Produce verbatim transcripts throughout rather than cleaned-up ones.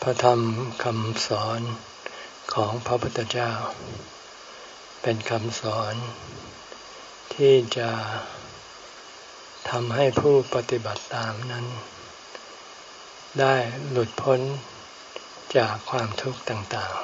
ระธรรมคำสอนของพระพุทธเจ้าเป็นคำสอนที่จะทำให้ผู้ปฏิบัติตามนั้นได้หลุดพ้นจากความทุกข์ต่าง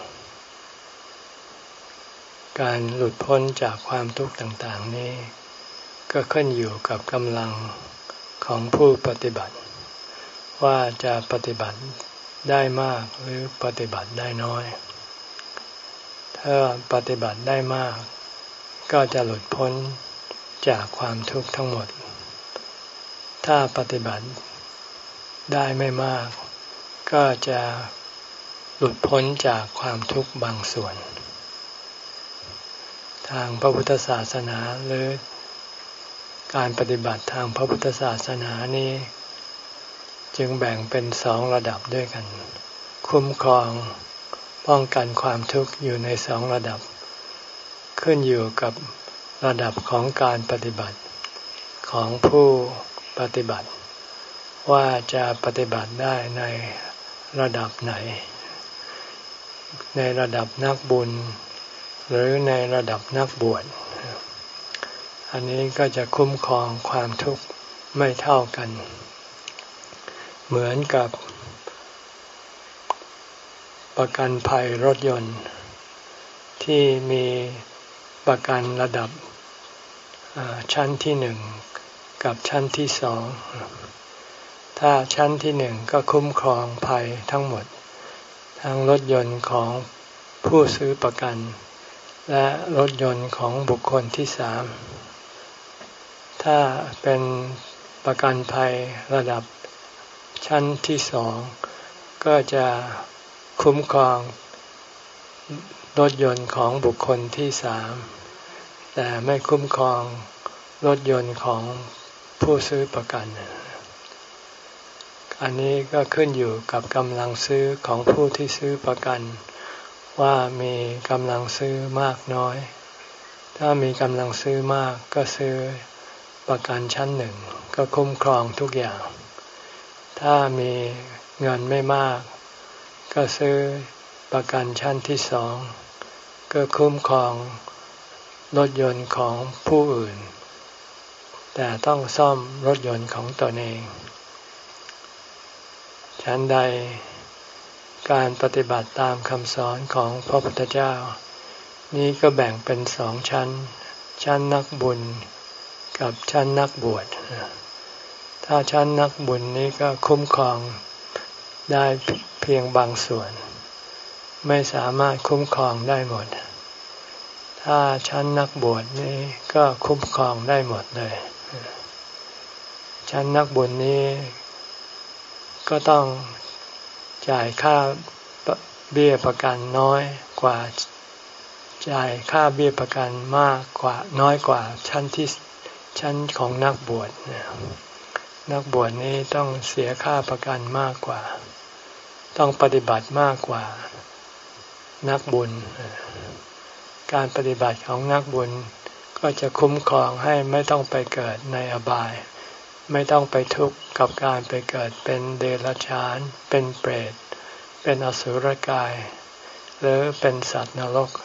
ๆการหลุดพ้นจากความทุกข์ต่างๆนี้ก็ขึ้นอยู่กับกำลังของผู้ปฏิบัติว่าจะปฏิบัติได้มากหรือปฏิบัติได้น้อยถ้าปฏิบัติได้มากก็จะหลุดพ้นจากความทุกข์ทั้งหมดถ้าปฏิบัติได้ไม่มากก็จะหลุดพ้นจากความทุกข์บางส่วนทางพระพุทธศาสนาหรือการปฏิบัติทางพระพุทธศาสนานี้จึงแบ่งเป็นสองระดับด้วยกันคุ้มครองป้องกันความทุกข์อยู่ในสองระดับขึ้นอยู่กับระดับของการปฏิบัติของผู้ปฏิบัติว่าจะปฏิบัติได้ในระดับไหนในระดับนักบุญหรือในระดับนักบวชอันนี้ก็จะคุ้มครองความทุกข์ไม่เท่ากันเหมือนกับประกันภัยรถยนต์ที่มีประกันระดับชั้นที่หนึ่งกับชั้นที่สองถ้าชั้นที่หนึ่งก็คุ้มครองภัยทั้งหมดทั้งรถยนต์ของผู้ซื้อประกันและรถยนต์ของบุคคลที่สามถ้าเป็นประกันภัยระดับชั้นที่สองก็จะคุ้มครองรถยนต์ของบุคคลที่สามแต่ไม่คุ้มครองรถยนต์ของผู้ซื้อประกันอันนี้ก็ขึ้นอยู่กับกำลังซื้อของผู้ที่ซื้อประกันว่ามีกำลังซื้อมากน้อยถ้ามีกำลังซื้อมากก็ซื้อประกันชั้นหนึ่งก็คุ้มครองทุกอย่างถ้ามีเงินไม่มากก็ซื้อประกันชั้นที่สองก็คุ้มครองรถยนต์ของผู้อื่นแต่ต้องซ่อมรถยนต์ของตนเองฉันใดการปฏิบัติตามคำสอนของพระพุทธเจ้านี้ก็แบ่งเป็นสองชั้นชั้นนักบุญกับชั้นนักบวชถ้าชั้นนักบุญนี้ก็คุ้มครองได้เพียงบางส่วนไม่สามารถคุ้มครองได้หมดถ้าชั้นนักบวชนี้ก็คุ้มครองได้หมดเลยชั้นนักบุญนี้ก็ต้องจ่ายค่าเบี้ยประกันน้อยกว่าจ่ายค่าเบี้ยประกันมากกว่าน้อยกว่าชั้นที่ชั้นของนักบวชนักบวชนี้ต้องเสียค่าประกันมากกว่าต้องปฏิบัติมากกว่านักบุญการปฏิบัติของนักบุญก็จะคุ้มครองให้ไม่ต้องไปเกิดในอบายไม่ต้องไปทุกข์กับการไปเกิดเป็นเดรัจฉานเป็นเปรตเป็นอสุรกายหรือเป็นสัตว์นรก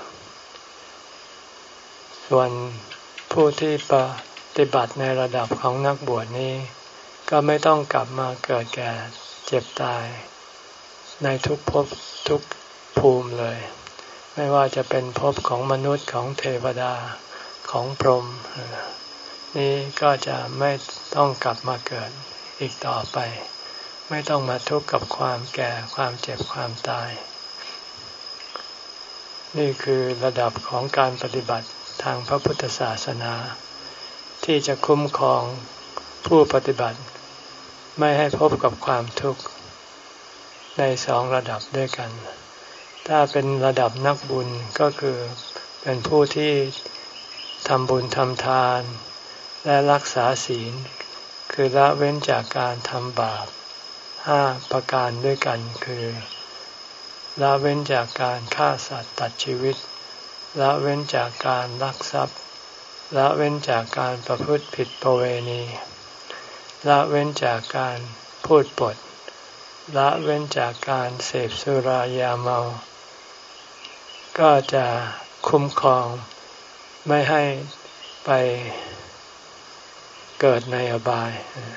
ส่วนผู้ที่ปฏิบัติในระดับของนักบวชนี้ก็ไม่ต้องกลับมาเกิดแก่เจ็บตายในทุกภพทุกภูมิเลยไม่ว่าจะเป็นภพของมนุษย์ของเทวดาของพรหมนี่ก็จะไม่ต้องกลับมาเกิดอีกต่อไปไม่ต้องมาทุกข์กับความแก่ความเจ็บความตายนี่คือระดับของการปฏิบัติทางพระพุทธศาสนาที่จะคุ้มครองผู้ปฏิบัติไม่ให้พบกับความทุกข์ในสองระดับด้วยกันถ้าเป็นระดับนักบุญก็คือเป็นผู้ที่ทำบุญทำทานและรักษาศีลคือละเว้นจากการทำบาปห้าประการด้วยกันคือละเว้นจากการฆ่าสัตว์ตัดชีวิตละเว้นจากการลักทรัพย์ละเว้นจากการประพฤติผิดประเวณีละเว้นจากการพูดปดละเว้นจากการเสพสุรายาเมาก็จะคุ้มครองไม่ให้ไปเกิดในอบาย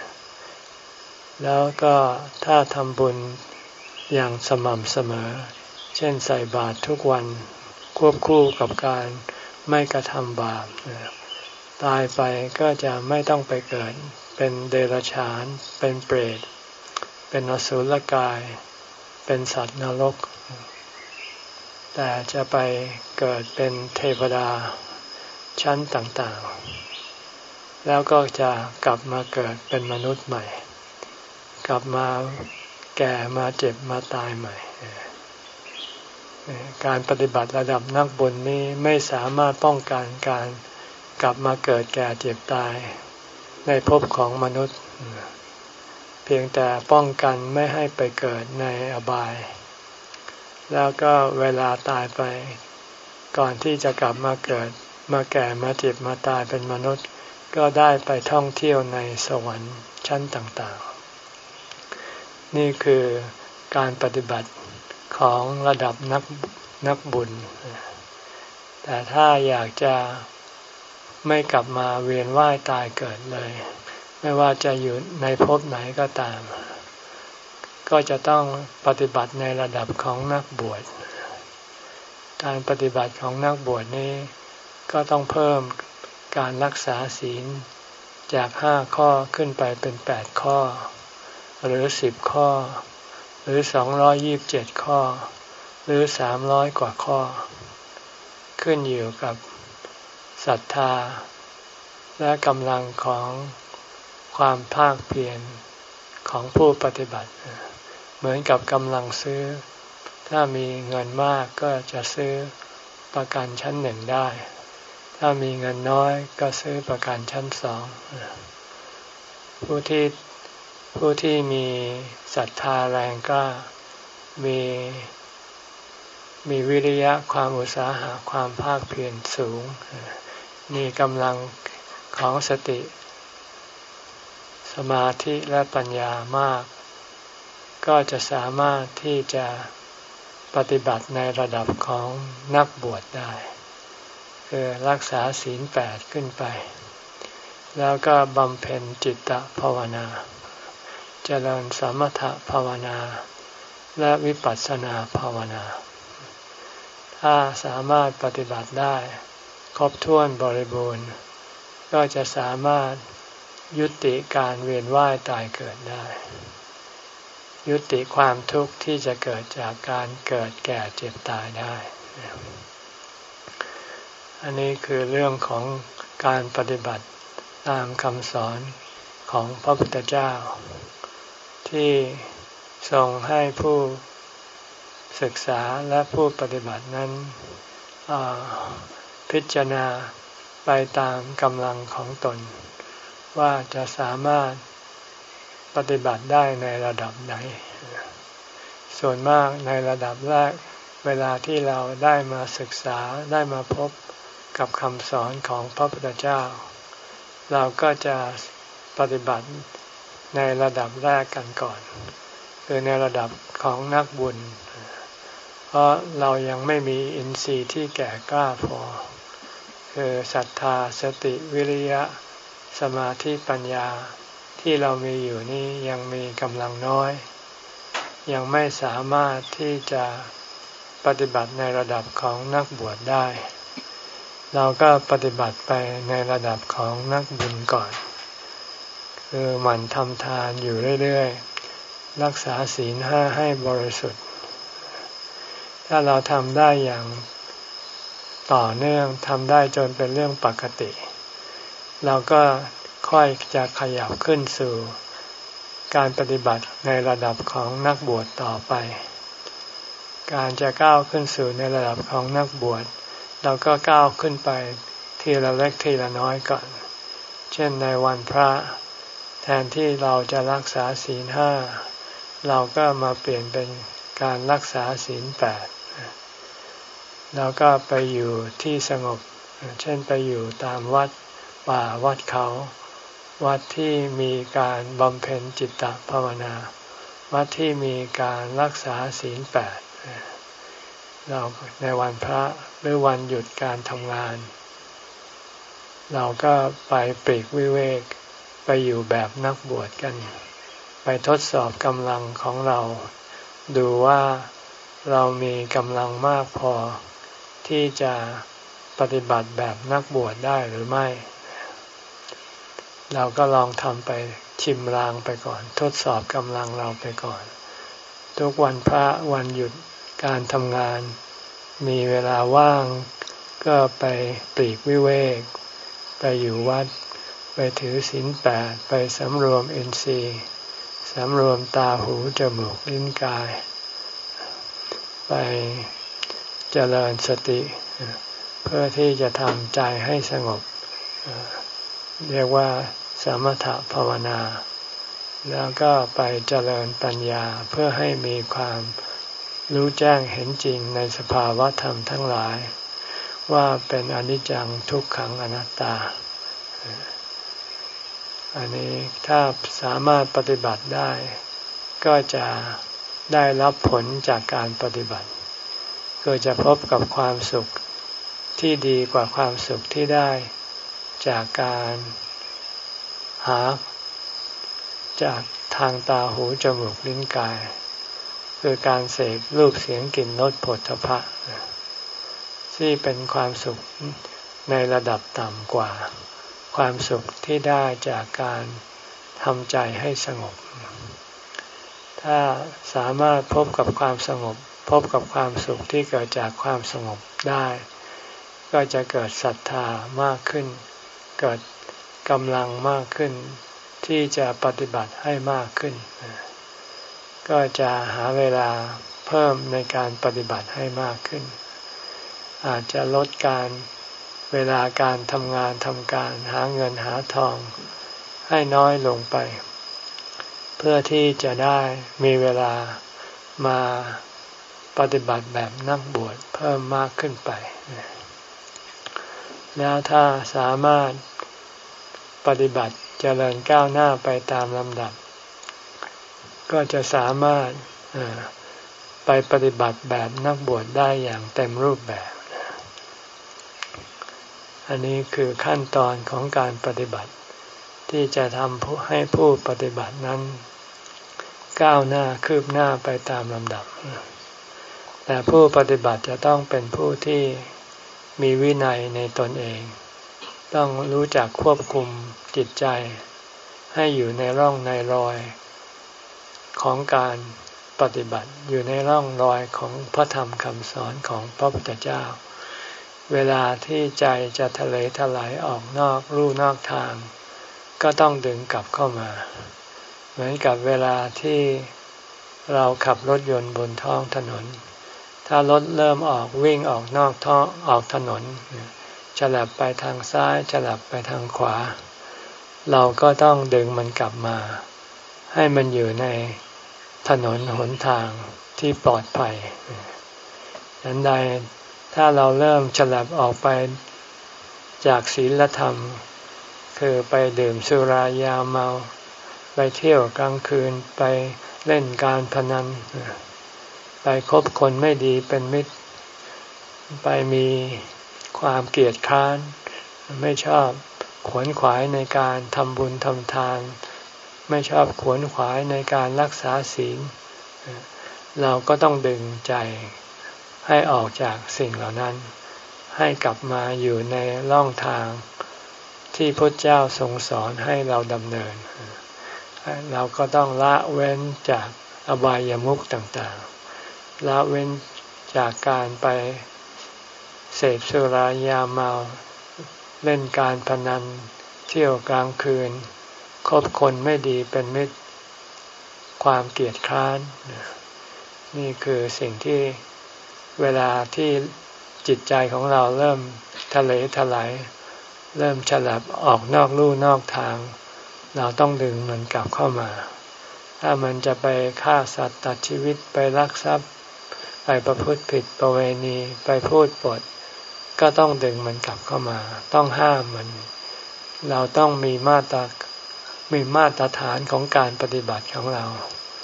แล้วก็ถ้าทำบุญอย่างสม่ำเสมอเช่นใส่บาตรทุกวันควบคู่กับการไม่กระทำบาปตายไปก็จะไม่ต้องไปเกิดเป็นเดรัจฉานเป็นเปรตเป็นอสุรกายเป็นสัตว์นรกแต่จะไปเกิดเป็นเทวดาชั้นต่างๆแล้วก็จะกลับมาเกิดเป็นมนุษย์ใหม่กลับมาแก่มาเจ็บมาตายใหม่การปฏิบัติระดับนักบุญนี้ไม่สามารถป้องกันการกลับมาเกิดแก่เจ็บตายในภพของมนุษย์เพียงแต่ป้องกันไม่ให้ไปเกิดในอบายแล้วก็เวลาตายไปก่อนที่จะกลับมาเกิดมาแก่มาเจ็บมาตายเป็นมนุษย์ก็ได้ไปท่องเที่ยวในสวรรค์ชั้นต่างๆนี่คือการปฏิบัติของระดับนักนักบุญแต่ถ้าอยากจะไม่กลับมาเวียนว่ายตายเกิดเลยไม่ว่าจะอยู่ในภพไหนก็ตามก็จะต้องปฏิบัติในระดับของนักบวชการปฏิบัติของนักบวชนี้ก็ต้องเพิ่มการรักษาศีลจากห้าข้อขึ้นไปเป็นแปดข้อหรือสิบข้อหรือสองร้อยยี่สิบเจ็ดข้อหรือสามร้อยกว่าข้อขึ้นอยู่กับศรัทธาและกำลังของความภาคเพียรของผู้ปฏิบัติเหมือนกับกำลังซื้อถ้ามีเงินมากก็จะซื้อประกันชั้นหนึ่งได้ถ้ามีเงินน้อยก็ซื้อประกันชั้นสองผู้ที่ผู้ที่มีศรัทธาแรงกล้ามีมีวิริยะความอุตสาหะความภาคเพียรสูงมีกำลังของสติสมาธิและปัญญามากก็จะสามารถที่จะปฏิบัติในระดับของนักบวชได้คือรักษาศีลแปดขึ้นไปแล้วก็บำเพ็ญจิตตภาวนาเจริญสมถภาวนาและวิปัสสนาภาวนาถ้าสามารถปฏิบัติได้ครบถ้วนบริบูรณ์ก็จะสามารถยุติการเวียนว่ายตายเกิดได้ยุติความทุกข์ที่จะเกิดจากการเกิดแก่เจ็บตายได้อันนี้คือเรื่องของการปฏิบัติตามคำสอนของพระพุทธเจ้าที่ทรงให้ผู้ศึกษาและผู้ปฏิบัตินั้นพิจารณาไปตามกำลังของตนว่าจะสามารถปฏิบัติได้ในระดับไหนส่วนมากในระดับแรกเวลาที่เราได้มาศึกษาได้มาพบกับคำสอนของพระพุทธเจ้าเราก็จะปฏิบัติในระดับแรกกันก่อนคือในระดับของนักบุญเพราะเรายังไม่มีอินทรีย์ที่แก่กล้าพอคือศรัทธาสติวิริยะสมาธิปัญญาที่เรามีอยู่นี้ยังมีกำลังน้อยยังไม่สามารถที่จะปฏิบัติในระดับของนักบวชได้เราก็ปฏิบัติไปในระดับของนักบุญก่อนคือหมั่นทำทานอยู่เรื่อยๆรักษาศีลห้าให้บริสุทธิ์ถ้าเราทำได้อย่างต่อเนื่องทำได้จนเป็นเรื่องปกติเราก็ค่อยจะขยับขึ้นสู่การปฏิบัติในระดับของนักบวชต่อไปการจะก้าวขึ้นสู่ในระดับของนักบวชเราก็ก้าวขึ้นไปทีละเล็กทีละน้อยก่อนเช่นในวันพระแทนที่เราจะรักษาศีลห้าเราก็มาเปลี่ยนเป็นการรักษาศีลแปดเราก็ไปอยู่ที่สงบเช่นไปอยู่ตามวัดป่าวัดเขาวัดที่มีการบำเพ็ญจิตตภาวนาวัดที่มีการรักษาศีลแปดเราในวันพระหรือวันหยุดการทำงานเราก็ไปปลีกวิเวกไปอยู่แบบนักบวชกันไปทดสอบกำลังของเราดูว่าเรามีกำลังมากพอที่จะปฏิบัติแบบนักบวชได้หรือไม่เราก็ลองทำไปชิมลางไปก่อนทดสอบกำลังเราไปก่อนทุกวันพระวันหยุดการทำงานมีเวลาว่างก็ไปปลีกวิเวกไปอยู่วัดไปถือศีลแปดไปสำรวมอินทรีย์สำรวมตาหูจมูกลิ้นกายไปเจริญสติเพื่อที่จะทำใจให้สงบเรียกว่าสมถภาวนาแล้วก็ไปเจริญปัญญาเพื่อให้มีความรู้แจ้งเห็นจริงในสภาวะธรรมทั้งหลายว่าเป็นอนิจจังทุกขังอนัตตาอันนี้ถ้าสามารถปฏิบัติได้ก็จะได้รับผลจากการปฏิบัติก็จะพบกับความสุขที่ดีกว่าความสุขที่ได้จากการหาจากทางตาหูจมูกลิ้นกายคือการเสพรูปเสียงกลิ่นรสโผฏฐัพพะที่เป็นความสุขในระดับต่ำกว่าความสุขที่ได้จากการทำใจให้สงบถ้าสามารถพบกับความสงบพบกับความสุขที่เกิดจากความสงบได้ก็จะเกิดศรัทธามากขึ้นเกิดกำลังมากขึ้นที่จะปฏิบัติให้มากขึ้นก็จะหาเวลาเพิ่มในการปฏิบัติให้มากขึ้นอาจจะลดการเวลาการทำงานทำการหาเงินหาทองให้น้อยลงไปเพื่อที่จะได้มีเวลามาปฏิบัติแบบนักบวชเพิ่มมากขึ้นไปแล้วถ้าสามารถปฏิบัติเจริญก้าวหน้าไปตามลำดับก็จะสามารถไปปฏิบัติแบบนักบวชได้อย่างเต็มรูปแบบอันนี้คือขั้นตอนของการปฏิบัติที่จะทำให้ผู้ปฏิบัตินั้นก้าวหน้าคืบหน้าไปตามลำดับแต่ผู้ปฏิบัติจะต้องเป็นผู้ที่มีวินัยในตนเองต้องรู้จักควบคุมจิตใจให้อยู่ในร่องในรอยของการปฏิบัติอยู่ในร่องรอยของพระธรรมคำสอนของพระพุทธเจ้าเวลาที่ใจจะทะเลทลายออกนอกลู่นอกทางก็ต้องดึงกลับเข้ามาเหมือนกับเวลาที่เราขับรถยนต์บนท้องถนนถ้ารถเริ่มออกวิ่งออกนอกท้องออกถนนฉลับไปทางซ้ายฉลับไปทางขวาเราก็ต้องดึงมันกลับมาให้มันอยู่ในถนนหนทางที่ปลอดภัยดังใดถ้าเราเริ่มฉลับออกไปจากศีลธรรมคือไปดื่มสุรายาเมาไปเที่ยวกลางคืนไปเล่นการพนันไปคบคนไม่ดีเป็นมิตรไปมีความเกลียดคร้านไม่ชอบขวนขวายในการทำบุญทำทานไม่ชอบขวนขวายในการรักษาศีลเราก็ต้องดึงใจให้ออกจากสิ่งเหล่านั้นให้กลับมาอยู่ในร่องทางที่พระเจ้าทรงสอนให้เราดำเนินเราก็ต้องละเว้นจากอบายามุขต่างๆละเว้นจากการไปเสพสุรายาเมาเล่นการพนันเที่ยวกลางคืนคบคนไม่ดีเป็นมิตรความเกลียดคร้านนี่คือสิ่งที่เวลาที่จิตใจของเราเริ่มทะเลทลายเริ่มฉลับออกนอกลู่นอกทางเราต้องดึงมันกลับเข้ามาถ้ามันจะไปฆ่าสัตว์ตัดชีวิตไปลักทรัพย์ไปประพฤติผิดประเวณีไปพูดปดก็ต้องดึงมันกลับเข้ามาต้องห้ามมันเราต้องมีมาตรมีมาตรฐานของการปฏิบัติของเรา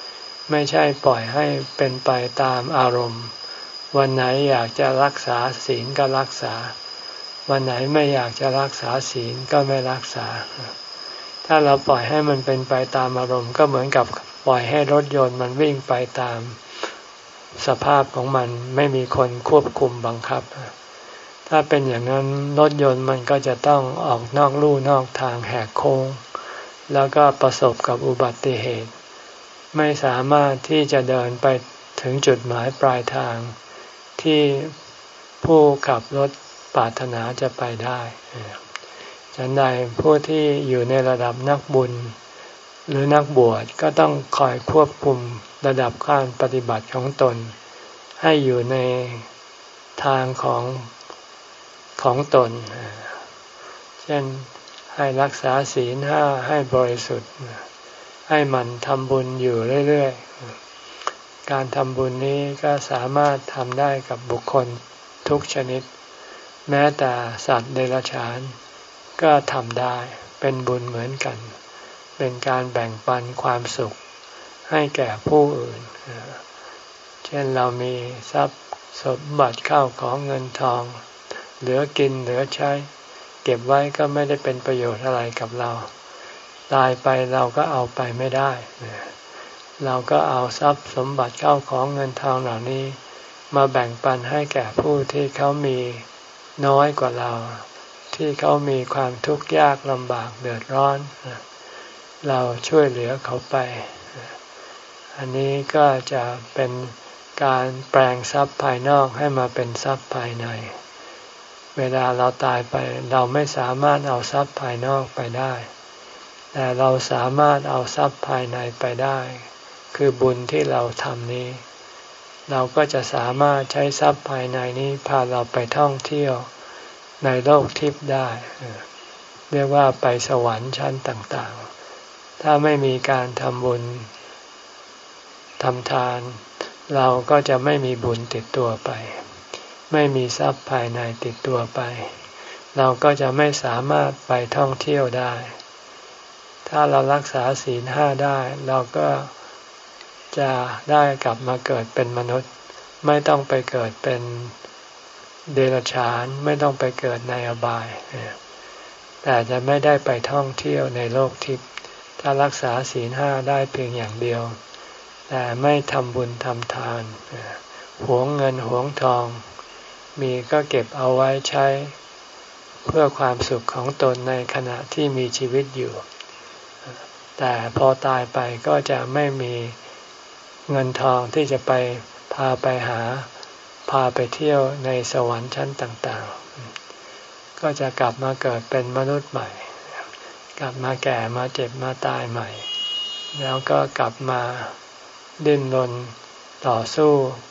ไม่ใช่ปล่อยให้เป็นไปตามอารมณ์วันไหนอยากจะรักษาศีลก็รักษาวันไหนไม่อยากจะรักษาศีลก็ไม่รักษาถ้าเราปล่อยให้มันเป็นไปตามอารมณ์ก็เหมือนกับปล่อยให้รถยนต์มันวิ่งไปตามสภาพของมันไม่มีคนควบคุมบังคับถ้าเป็นอย่างนั้นรถยนต์มันก็จะต้องออกนอกลู่นอกทางแหกโค้งแล้วก็ประสบกับอุบัติเหตุไม่สามารถที่จะเดินไปถึงจุดหมายปลายทางที่ผู้ขับรถปรารถนาจะไปได้ฉันใดผู้ที่อยู่ในระดับนักบุญหรือนักบวชก็ต้องคอยควบคุมระดับการปฏิบัติของตนให้อยู่ในทางของของตนเช่นให้รักษาศีลห้าให้บริสุทธิ์ให้มันทำบุญอยู่เรื่อยๆการทำบุญนี้ก็สามารถทำได้กับบุคคลทุกชนิดแม้แต่สัตว์เดรัจฉานก็ทำได้เป็นบุญเหมือนกันเป็นการแบ่งปันความสุขให้แก่ผู้อื่นเช่นเรามีทรัพย์สมบัติเข้าของเงินทองเหลือกินเหลือใช้เก็บไว้ก็ไม่ได้เป็นประโยชน์อะไรกับเราตายไปเราก็เอาไปไม่ได้เราก็เอาทรัพย์สมบัติเข้าของเงินทองเหล่านี้มาแบ่งปันให้แก่ผู้ที่เขามีน้อยกว่าเราที่เขามีความทุกข์ยากลำบากเดือดร้อนเราช่วยเหลือเขาไปอันนี้ก็จะเป็นการแปลงทรัพย์ภายนอกให้มาเป็นทรัพย์ภายในเวลาเราตายไปเราไม่สามารถเอาทรัพย์ภายนอกไปได้แต่เราสามารถเอาทรัพย์ภายในไปได้คือบุญที่เราทำนี้เราก็จะสามารถใช้ทรัพย์ภายในนี้พาเราไปท่องเที่ยวในโลกทิพย์ได้เรียกว่าไปสวรรค์ชั้นต่างๆถ้าไม่มีการทำบุญทำทานเราก็จะไม่มีบุญติดตัวไปไม่มีทรัพย์ภายในติดตัวไปเราก็จะไม่สามารถไปท่องเที่ยวได้ถ้าเรารักษาศีลห้าได้เราก็จะได้กลับมาเกิดเป็นมนุษย์ไม่ต้องไปเกิดเป็นเดรัจฉานไม่ต้องไปเกิดในอบายแต่จะไม่ได้ไปท่องเที่ยวในโลกทิพย์ถ้ารักษาศีลห้าได้เพียงอย่างเดียวแต่ไม่ทำบุญทำทานหวงเงินหวงทองมีก็เก็บเอาไว้ใช้เพื่อความสุขของตนในขณะที่มีชีวิตอยู่แต่พอตายไปก็จะไม่มีเงินทองที่จะไปพาไปหาพาไปเที่ยวในสวรรค์ชั้นต่างๆก็จะกลับมาเกิดเป็นมนุษย์ใหม่กลับมาแก่มาเจ็บมาตายใหม่แล้วก็กลับมาดิ้นรนต่อสู้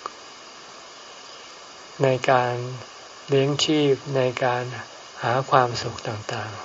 ในการเลี้ยงชีพในการหาความสุขต่าง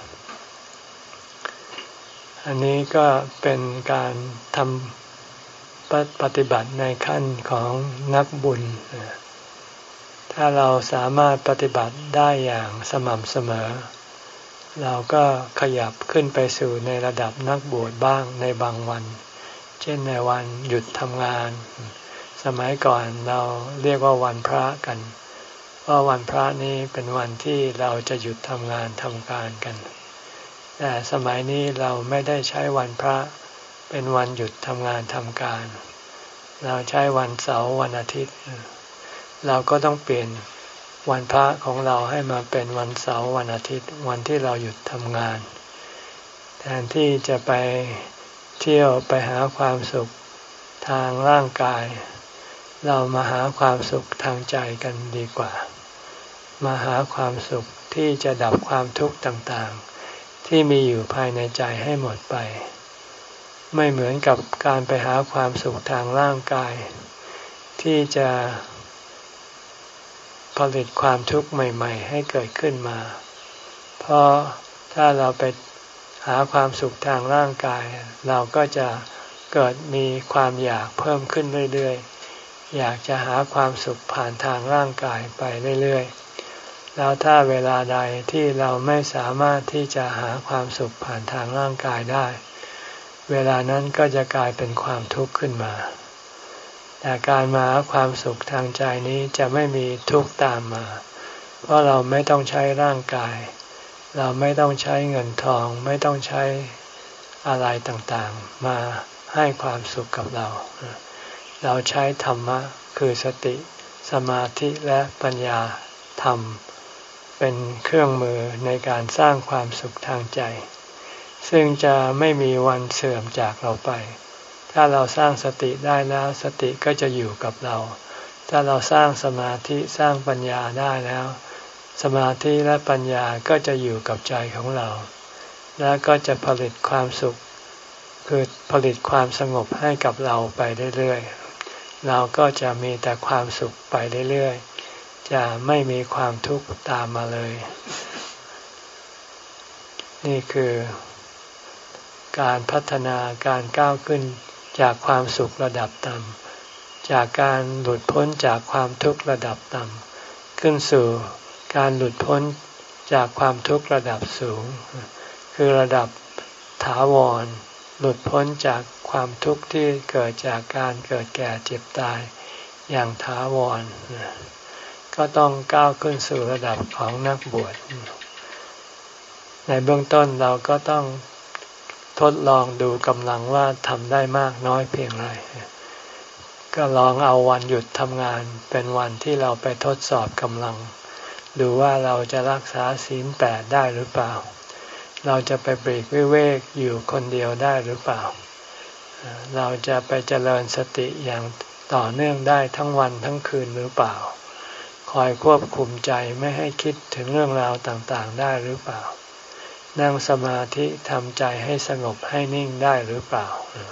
ๆอันนี้ก็เป็นการทำปฏิบัติในขั้นของนักบุญถ้าเราสามารถปฏิบัติได้อย่างสม่ำเสมอเราก็ขยับขึ้นไปสู่ในระดับนักบวชบ้างในบางวันเช่นในวันหยุดทำงานสมัยก่อนเราเรียกว่าวันพระกันเพราะวันพระนี้เป็นวันที่เราจะหยุดทำงานทำการกันแต่สมัยนี้เราไม่ได้ใช้วันพระเป็นวันหยุดทำงานทำการเราใช้วันเสาร์วันอาทิตย์เราก็ต้องเปลี่ยนวันพระของเราให้มาเป็นวันเสาร์วันอาทิตย์วันที่เราหยุดทำงานแทนที่จะไปเที่ยวไปหาความสุขทางร่างกายเรามาหาความสุขทางใจกันดีกว่ามาหาความสุขที่จะดับความทุกข์ต่างๆที่มีอยู่ภายในใจให้หมดไปไม่เหมือนกับการไปหาความสุขทางร่างกายที่จะผลิตความทุกข์ใหม่ๆให้เกิดขึ้นมาเพราะถ้าเราไปหาความสุขทางร่างกายเราก็จะเกิดมีความอยากเพิ่มขึ้นเรื่อยๆอยากจะหาความสุขผ่านทางร่างกายไปเรื่อยๆแล้วถ้าเวลาใดที่เราไม่สามารถที่จะหาความสุขผ่านทางร่างกายได้เวลานั้นก็จะกลายเป็นความทุกข์ขึ้นมาแต่การมาหาความสุขทางใจนี้จะไม่มีทุกข์ตามมาเพราะเราไม่ต้องใช้ร่างกายเราไม่ต้องใช้เงินทองไม่ต้องใช้อะไรต่างๆมาให้ความสุขกับเราเราใช้ธรรมะคือสติสมาธิและปัญญาธรรมเป็นเครื่องมือในการสร้างความสุขทางใจซึ่งจะไม่มีวันเสื่อมจากเราไปถ้าเราสร้างสติได้แล้วสติก็จะอยู่กับเราถ้าเราสร้างสมาธิสร้างปัญญาได้แล้วสมาธิและปัญญาก็จะอยู่กับใจของเราแล้วก็จะผลิตความสุขคือผลิตความสงบให้กับเราไปเรื่อยๆเราก็จะมีแต่ความสุขไปเรื่อยๆจะไม่มีความทุกข์ตามมาเลยนี่คือการพัฒนาการก้าวขึ้นจากความสุขระดับต่ำจากการหลุดพ้นจากความทุกข์ระดับต่ำขึ้นสู่การหลุดพ้นจากความทุกข์ระดับสูงคือระดับถาวรหลุดพ้นจากความทุกข์ที่เกิดจากการเกิดแก่เจ็บตายอย่างถาวรก็ต้องก้าวขึ้นสู่ระดับของนักบวชในเบื้องต้นเราก็ต้องทดลองดูกำลังว่าทำได้มากน้อยเพียงไรก็ลองเอาวันหยุดทำงานเป็นวันที่เราไปทดสอบกำลังดูว่าเราจะรักษาศีลแปดได้หรือเปล่าเราจะไปปลีกวิเวกอยู่คนเดียวได้หรือเปล่าเราจะไปเจริญสติอย่างต่อเนื่องได้ทั้งวันทั้งคืนหรือเปล่าคอยควบคุมใจไม่ให้คิดถึงเรื่องราวต่างๆได้หรือเปล่านั่งสมาธิทำใจให้สงบให้นิ่งได้หรือเปล่า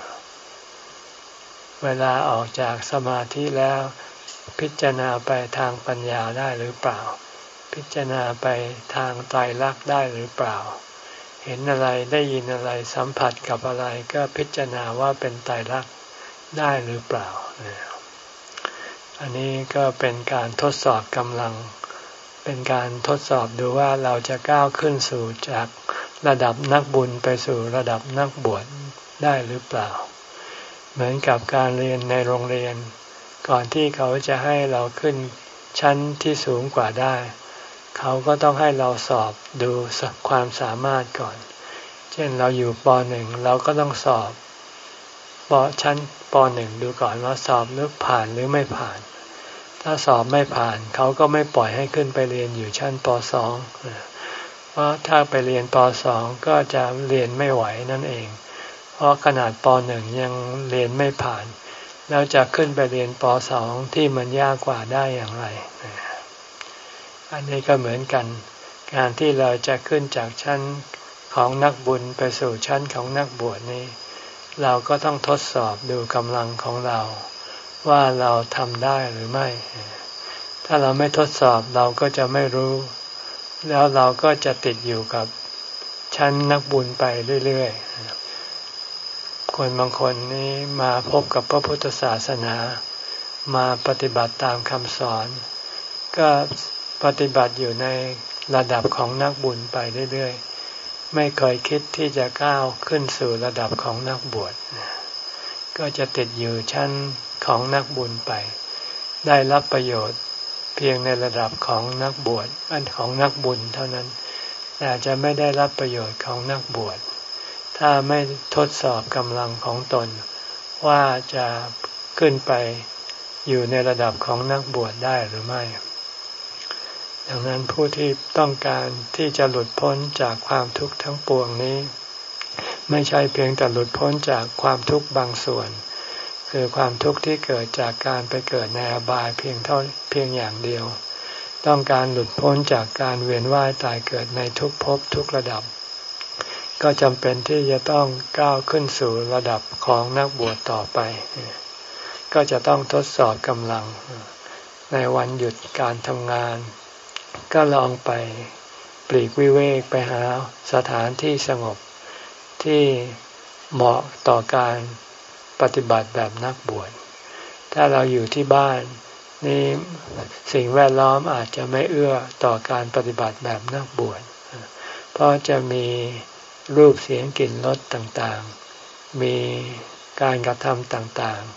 เวลาออกจากสมาธิแล้วพิจารณาไปทางปัญญาได้หรือเปล่าพิจารณาไปทางไตรลักษณ์ได้หรือเปล่าเห็นอะไรได้ยินอะไรสัมผัสกับอะไรก็พิจารณาว่าเป็นไตรลักษณ์ได้หรือเปล่าอันนี้ก็เป็นการทดสอบกำลังเป็นการทดสอบดูว่าเราจะก้าวขึ้นสู่จากระดับนักบุญไปสู่ระดับนักบวชได้หรือเปล่าเหมือนกับการเรียนในโรงเรียนก่อนที่เขาจะให้เราขึ้นชั้นที่สูงกว่าได้เขาก็ต้องให้เราสอบดูความสามารถก่อนเช่นเราอยู่ป หนึ่ง เราก็ต้องสอบปชั้นป หนึ่ง ดูก่อนว่าสอบหรือผ่านหรือไม่ผ่านถ้าสอบไม่ผ่านเขาก็ไม่ปล่อยให้ขึ้นไปเรียนอยู่ชั้นป สอง เพราะถ้าไปเรียนป สอง ก็จะเรียนไม่ไหวนั่นเองเพราะขนาดป หนึ่ง ยังเรียนไม่ผ่านแล้วจะขึ้นไปเรียนป สอง ที่มันยากกว่าได้อย่างไรอันนี้ก็เหมือนกันการที่เราจะขึ้นจากชั้นของนักบุญไปสู่ชั้นของนักบวชนี้เราก็ต้องทดสอบดูกำลังของเราว่าเราทำได้หรือไม่ถ้าเราไม่ทดสอบเราก็จะไม่รู้แล้วเราก็จะติดอยู่กับชั้นนักบุญไปเรื่อยๆคนบางคนนี้มาพบกับพระพุทธศาสนามาปฏิบัติตามคำสอนก็ปฏิบัติอยู่ในระดับของนักบุญไปเรื่อยๆไม่เคยคิดที่จะก้าวขึ้นสู่ระดับของนักบวชก็จะติดอยู่ชั้นของนักบุญไปได้รับประโยชน์เพียงในระดับของนักบวชอันของนักบุญเท่านั้นแต่จะไม่ได้รับประโยชน์ของนักบวชถ้าไม่ทดสอบกำลังของตนว่าจะขึ้นไปอยู่ในระดับของนักบวชได้หรือไม่ดังนั้นผู้ที่ต้องการที่จะหลุดพ้นจากความทุกข์ทั้งปวงนี้ไม่ใช่เพียงแต่หลุดพ้นจากความทุกข์บางส่วนคือความทุกข์ที่เกิดจากการไปเกิดในอบายเพียงเท่าเพียงอย่างเดียวต้องการหลุดพ้นจากการเวียนว่ายตายเกิดในทุกภพทุกระดับก็จำเป็นที่จะต้องก้าวขึ้นสู่ระดับของนักบวชต่อไปก็จะต้องทดสอบกำลังในวันหยุดการทำงานก็ลองไปปลีกวิเวกไปหาสถานที่สงบที่เหมาะต่อการปฏิบัติแบบนักบวชถ้าเราอยู่ที่บ้านนี่สิ่งแวดล้อมอาจจะไม่เอื้อต่อการปฏิบัติแบบนักบวชเพราะจะมีรูปเสียงกลิ่นรสต่างๆมีการกระทำต่างๆ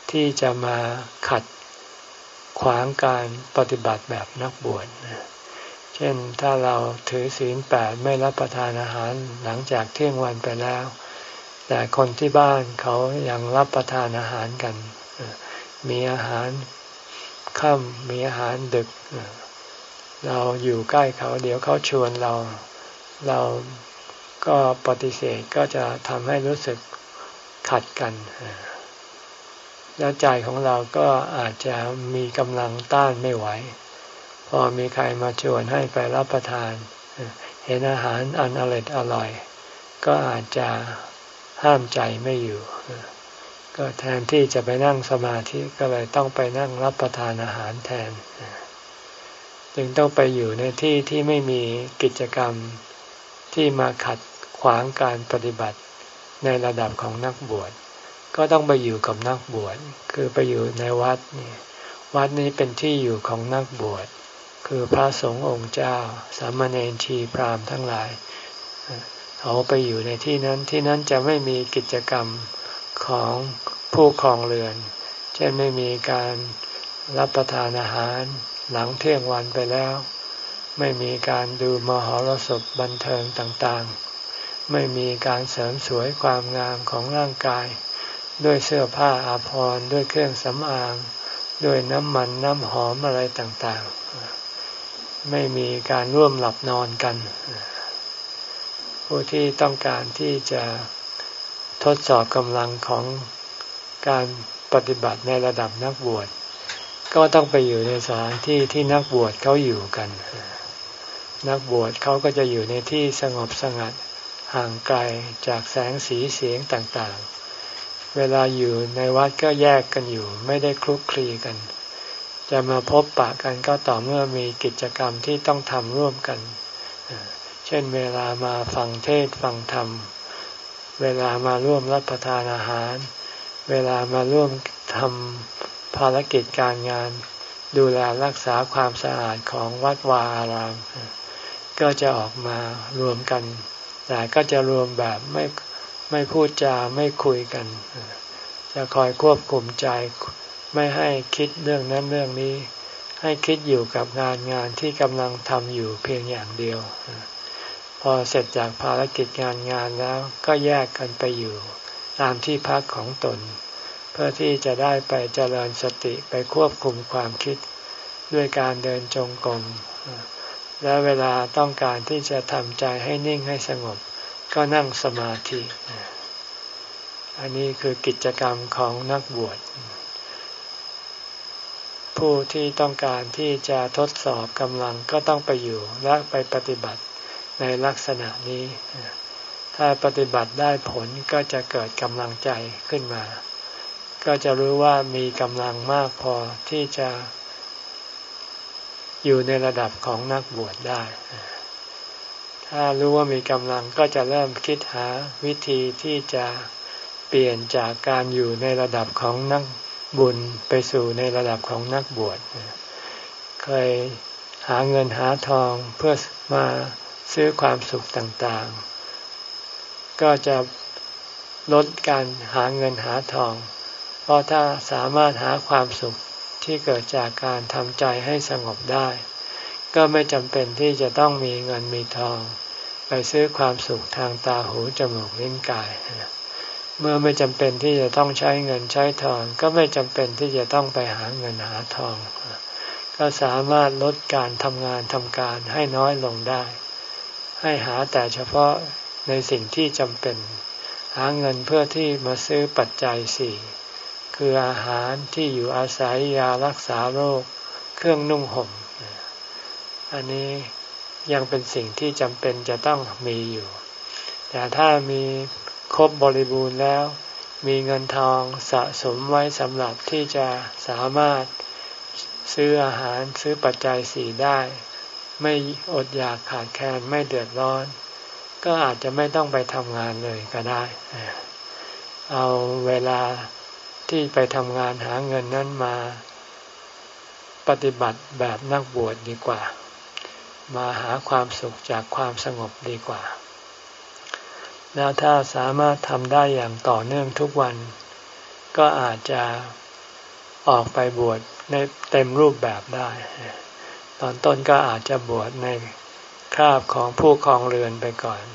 ที่จะมาขัดขวางการปฏิบัติแบบนักบวชเช่นถ้าเราถือศีลแปดไม่รับประทานอาหารหลังจากเที่ยงวันไปแล้วแต่คนที่บ้านเขายังรับประทานอาหารกันมีอาหารค่ำมีอาหารดึกเราอยู่ใกล้เขาเดี๋ยวเขาชวนเราเราก็ปฏิเสธก็จะทำให้รู้สึกขัดกันแล้วใจของเราก็อาจจะมีกำลังต้านไม่ไหวพอมีใครมาชวนให้ไปรับประทานเห็นอาหารอันอร่อยอร่อยก็อาจจะห้ามใจไม่อยู่ก็แทนที่จะไปนั่งสมาธิก็เลยต้องไปนั่งรับประทานอาหารแทนจึงต้องไปอยู่ในที่ที่ไม่มีกิจกรรมที่มาขัดขวางการปฏิบัติในระดับของนักบวชก็ต้องไปอยู่กับนักบวชคือไปอยู่ในวัดนี่วัดนี้เป็นที่อยู่ของนักบวชคือพระสงฆ์องค์เจ้าสามเณรชีพราหมณ์ทั้งหลายเขาไปอยู่ในที่นั้นที่นั้นจะไม่มีกิจกรรมของผู้ครองเรือนเช่นไม่มีการรับประทานอาหารหลังเที่ยงวันไปแล้วไม่มีการดูมหรสพบันเทิงต่างๆไม่มีการเสริมสวยความงามของร่างกายด้วยเสื้อผ้าอาภรณ์ด้วยเครื่องสำอางด้วยน้ำมันน้ำหอมอะไรต่างๆไม่มีการร่วมหลับนอนกันผู้ที่ต้องการที่จะทดสอบกำลังของการปฏิบัติในระดับนักบวชก็ต้องไปอยู่ในสถานที่ที่นักบวชเขาอยู่กันนักบวชเขาก็จะอยู่ในที่สงบสงัดห่างไกลจากแสงสีเสียงต่างๆเวลาอยู่ในวัดก็แยกกันอยู่ไม่ได้คลุกคลีกันจะมาพบปะกันก็ต่อเมื่อมีกิจกรรมที่ต้องทำร่วมกันเช่นเวลามาฟังเทศน์ฟังธรรมเวลามาร่วมรับประทานอาหารเวลามาร่วมทำภารกิจการงานดูแลรักษาความสะอาดของวัดวาอารามก็จะออกมารวมกันแต่ก็จะรวมแบบไม่ไม่พูดจาไม่คุยกันจะคอยควบคุมใจไม่ให้คิดเรื่องนั้นเรื่องนี้ให้คิดอยู่กับงานงานที่กำลังทำอยู่เพียงอย่างเดียวพอเสร็จจากภารกิจงานงานแล้วก็แยกกันไปอยู่ตามที่พักของตนเพื่อที่จะได้ไปเจริญสติไปควบคุมความคิดด้วยการเดินจงกรมและเวลาต้องการที่จะทำใจให้นิ่งให้สงบก็นั่งสมาธิอันนี้คือกิจกรรมของนักบวชผู้ที่ต้องการที่จะทดสอบกำลังก็ต้องไปอยู่และไปปฏิบัติในลักษณะนี้ถ้าปฏิบัติได้ผลก็จะเกิดกำลังใจขึ้นมาก็จะรู้ว่ามีกำลังมากพอที่จะอยู่ในระดับของนักบวชได้ถ้ารู้ว่ามีกำลังก็จะเริ่มคิดหาวิธีที่จะเปลี่ยนจากการอยู่ในระดับของนักบุญไปสู่ในระดับของนักบวชเคยหาเงินหาทองเพื่อมาซื้อความสุขต่างๆก็จะลดการหาเงินหาทองเพราะถ้าสามารถหาความสุขที่เกิดจากการทำใจให้สงบได้ก็ไม่จำเป็นที่จะต้องมีเงินมีทองไปซื้อความสุขทางตาหูจมูกลิ้นกายเมื่อไม่จำเป็นที่จะต้องใช้เงินใช้ทองก็ไม่จำเป็นที่จะต้องไปหาเงินหาทองก็สามารถลดการทำงานทำการให้น้อยลงได้ให้หาแต่เฉพาะในสิ่งที่จำเป็นหาเงินเพื่อที่มาซื้อปัจจัยสี่คืออาหารที่อยู่อาศัยยารักษาโรคเครื่องนุ่งห่มอันนี้ยังเป็นสิ่งที่จำเป็นจะต้องมีอยู่แต่ถ้ามีครบบริบูรณ์แล้วมีเงินทองสะสมไว้สำหรับที่จะสามารถซื้ออาหารซื้อปัจจัยสี่ได้ไม่อดอยากขาดแคลนไม่เดือดร้อนก็อาจจะไม่ต้องไปทำงานเลยก็ได้เอาเวลาที่ไปทำงานหาเงินนั้นมาปฏิบัติแบบนักบวชดีกว่ามาหาความสุขจากความสงบดีกว่าแล้วถ้าสามารถทำได้อย่างต่อเนื่องทุกวันก็อาจจะออกไปบวชในเต็มรูปแบบได้ตอนต้นก็อาจจะบวชในคราบของผู้ครองเรือนไปก่อน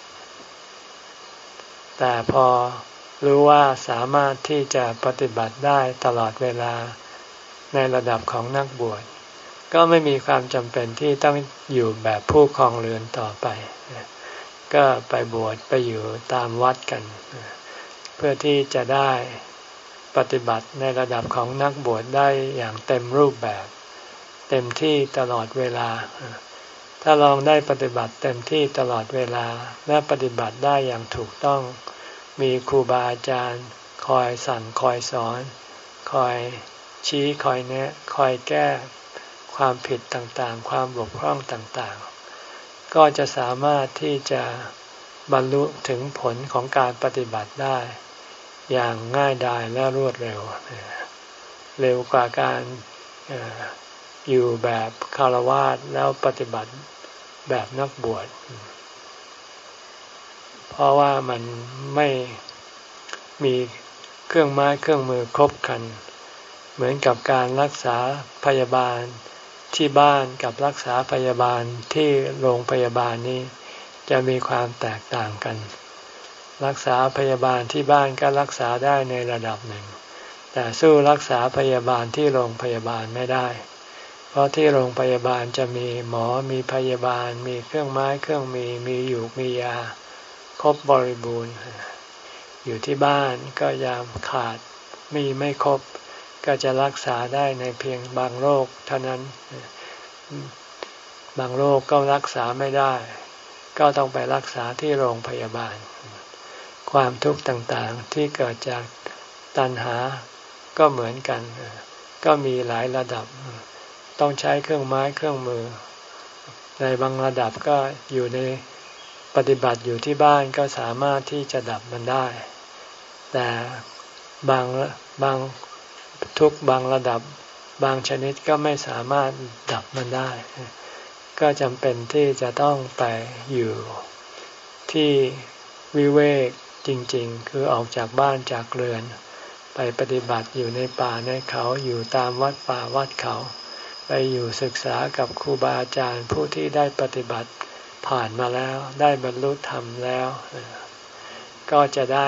แต่พอรู้ว่าสามารถที่จะปฏิบัติได้ตลอดเวลาในระดับของนักบวชก็ไม่มีความจำเป็นที่ต้องอยู่แบบผู้ครองเรือนต่อไปก็ไปบวชไปอยู่ตามวัดกันเพื่อที่จะได้ปฏิบัติในระดับของนักบวชได้อย่างเต็มรูปแบบเต็มที่ตลอดเวลาถ้าลองได้ปฏิบัติเต็มที่ตลอดเวลาและปฏิบัติได้อย่างถูกต้องมีครูบาอาจารย์คอยสั่งคอยสอนคอยชี้คอยแนะคอยแก้ความผิดต่างๆความบกพร่องต่างๆก็จะสามารถที่จะบรรลุถึงผลของการปฏิบัติได้อย่างง่ายดายและรวดเร็วเร็วกว่าการอยู่แบบฆราวาสแล้วปฏิบัติแบบนักบวชเพราะว่ามันไม่มีเครื่องไม้เครื่องมือครบครันเหมือนกับการรักษาพยาบาลที่บ้านกับรักษาพยาบาลที่โรงพยาบาลนี้จะมีความแตกต่างกันรักษาพยาบาลที่บ้านก็รักษาได้ในระดับหนึ่งแต่สู้รักษาพยาบาลที่โรงพยาบาลไม่ได้เพราะที่โรงพยาบาลจะมีหมอมีพยาบาลมีเครื่องไม้เครื่องมือมีอยู่มียาครบบริบูรณ์อยู่ที่บ้านก็ยังขาดมีไม่ครบก็จะรักษาได้ในเพียงบางโรคเท่านั้นบางโรคก็รักษาไม่ได้ก็ต้องไปรักษาที่โรงพยาบาลความทุกข์ต่างๆที่เกิดจากตัณหาก็เหมือนกันก็มีหลายระดับต้องใช้เครื่องไม้เครื่องมือในบางระดับก็อยู่ในปฏิบัติอยู่ที่บ้านก็สามารถที่จะดับมันได้แต่บางบางทุกบางระดับบางชนิดก็ไม่สามารถดับมันได้ก็จำเป็นที่จะต้องไปอยู่ที่วิเวกจริงๆคือออกจากบ้านจากเรือนไปปฏิบัติอยู่ในป่าในเขาอยู่ตามวัดป่าวัดเขาไปอยู่ศึกษากับครูบาอาจารย์ผู้ที่ได้ปฏิบัติผ่านมาแล้วได้บรรลุธรรมแล้วก็จะได้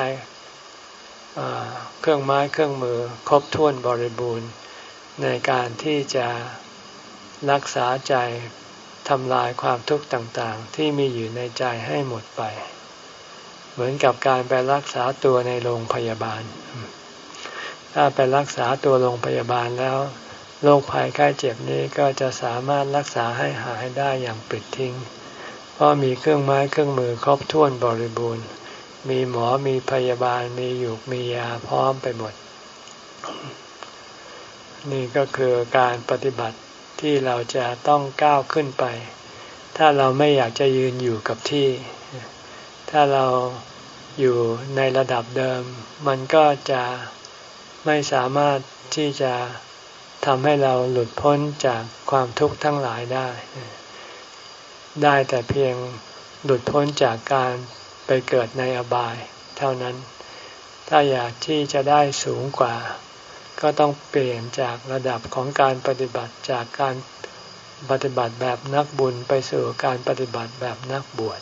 เครื่องไม้เครื่องมือครบถ้วนบริบูรณ์ในการที่จะรักษาใจทำลายความทุกข์ต่างๆที่มีอยู่ในใจให้หมดไปเหมือนกับการไปรักษาตัวในโรงพยาบาลถ้าไปรักษาตัวโรงพยาบาลแล้วโรคภัยไข้เจ็บนี้ก็จะสามารถรักษาให้หายได้อย่างปลิดทิ้งเพราะมีเครื่องไม้เครื่องมือครบถ้วนบริบูรณ์มีหมอมีพยาบาลมีหยูกมียาพร้อมไปหมดนี่ก็คือการปฏิบัติที่เราจะต้องก้าวขึ้นไปถ้าเราไม่อยากจะยืนอยู่กับที่ถ้าเราอยู่ในระดับเดิมมันก็จะไม่สามารถที่จะทำให้เราหลุดพ้นจากความทุกข์ทั้งหลายได้ได้แต่เพียงหลุดพ้นจากการไปเกิดในอบายเท่านั้นถ้าอยากที่จะได้สูงกว่าก็ต้องเปลี่ยนจากระดับของการปฏิบัติจากการปฏิบัติแบบนักบุญไปสู่การปฏิบัติแบบนักบวช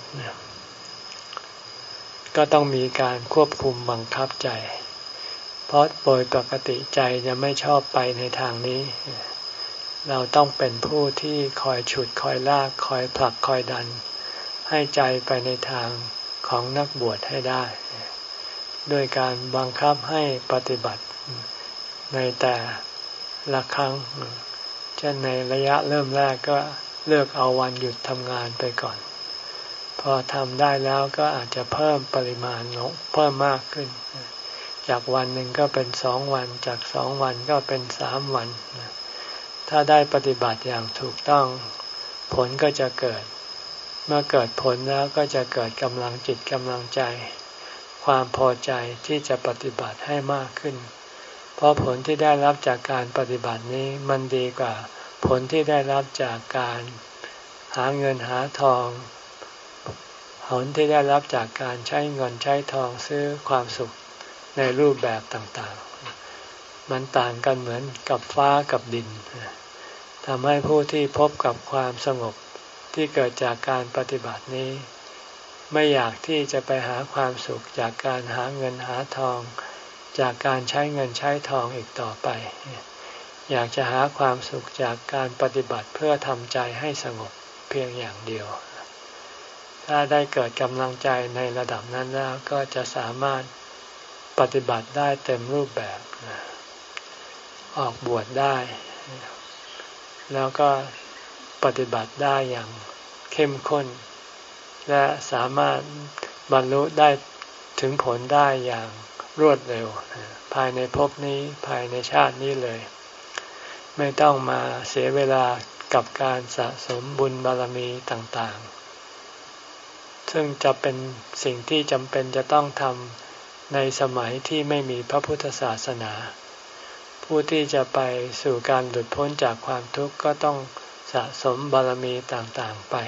ก็ต้องมีการควบคุมบังคับใจเพราะโดยปกติใจจะไม่ชอบไปในทางนี้เราต้องเป็นผู้ที่คอยฉุดคอยลากคอยผลักคอยดันให้ใจไปในทางของนักบวชให้ได้ด้วยการบังคับให้ปฏิบัติในแต่ละครั้งเช่นในระยะเริ่มแรกก็เลือกเอาวันหยุดทำงานไปก่อนพอทำได้แล้วก็อาจจะเพิ่มปริมาณลงเพิ่มมากขึ้นจากวันหนึ่งก็เป็นสองวันจากสองวันก็เป็นสามวันถ้าได้ปฏิบัติอย่างถูกต้องผลก็จะเกิดเมื่อเกิดผลแล้วก็จะเกิดกำลังจิตกำลังใจความพอใจที่จะปฏิบัติให้มากขึ้นเพราะผลที่ได้รับจากการปฏิบัตินี้มันดีกว่าผลที่ได้รับจากการหาเงินหาทองผลที่ได้รับจากการใช้เงินใช้ทองซื้อความสุขในรูปแบบต่างๆมันต่างกันเหมือนกับฟ้ากับดินทำให้ผู้ที่พบกับความสงบที่เกิดจากการปฏิบัตินี้ไม่อยากที่จะไปหาความสุขจากการหาเงินหาทองจากการใช้เงินใช้ทองอีกต่อไปอยากจะหาความสุขจากการปฏิบัติเพื่อทำใจให้สงบเพียงอย่างเดียวถ้าได้เกิดกำลังใจในระดับนั้นแล้วก็จะสามารถปฏิบัติได้เต็มรูปแบบออกบวชได้แล้วก็ปฏิบัติได้อย่างเข้มข้นและสามารถบรรลุได้ถึงผลได้อย่างรวดเร็วภายในภพนี้ภายในชาตินี้เลยไม่ต้องมาเสียเวลากับการสะสมบุญบารมีต่างๆซึ่งจะเป็นสิ่งที่จำเป็นจะต้องทำในสมัยที่ไม่มีพระพุทธศาสนาผู้ที่จะไปสู่การหลุดพ้นจากความทุกข์ก็ต้องสะสมบารมีต่างๆไป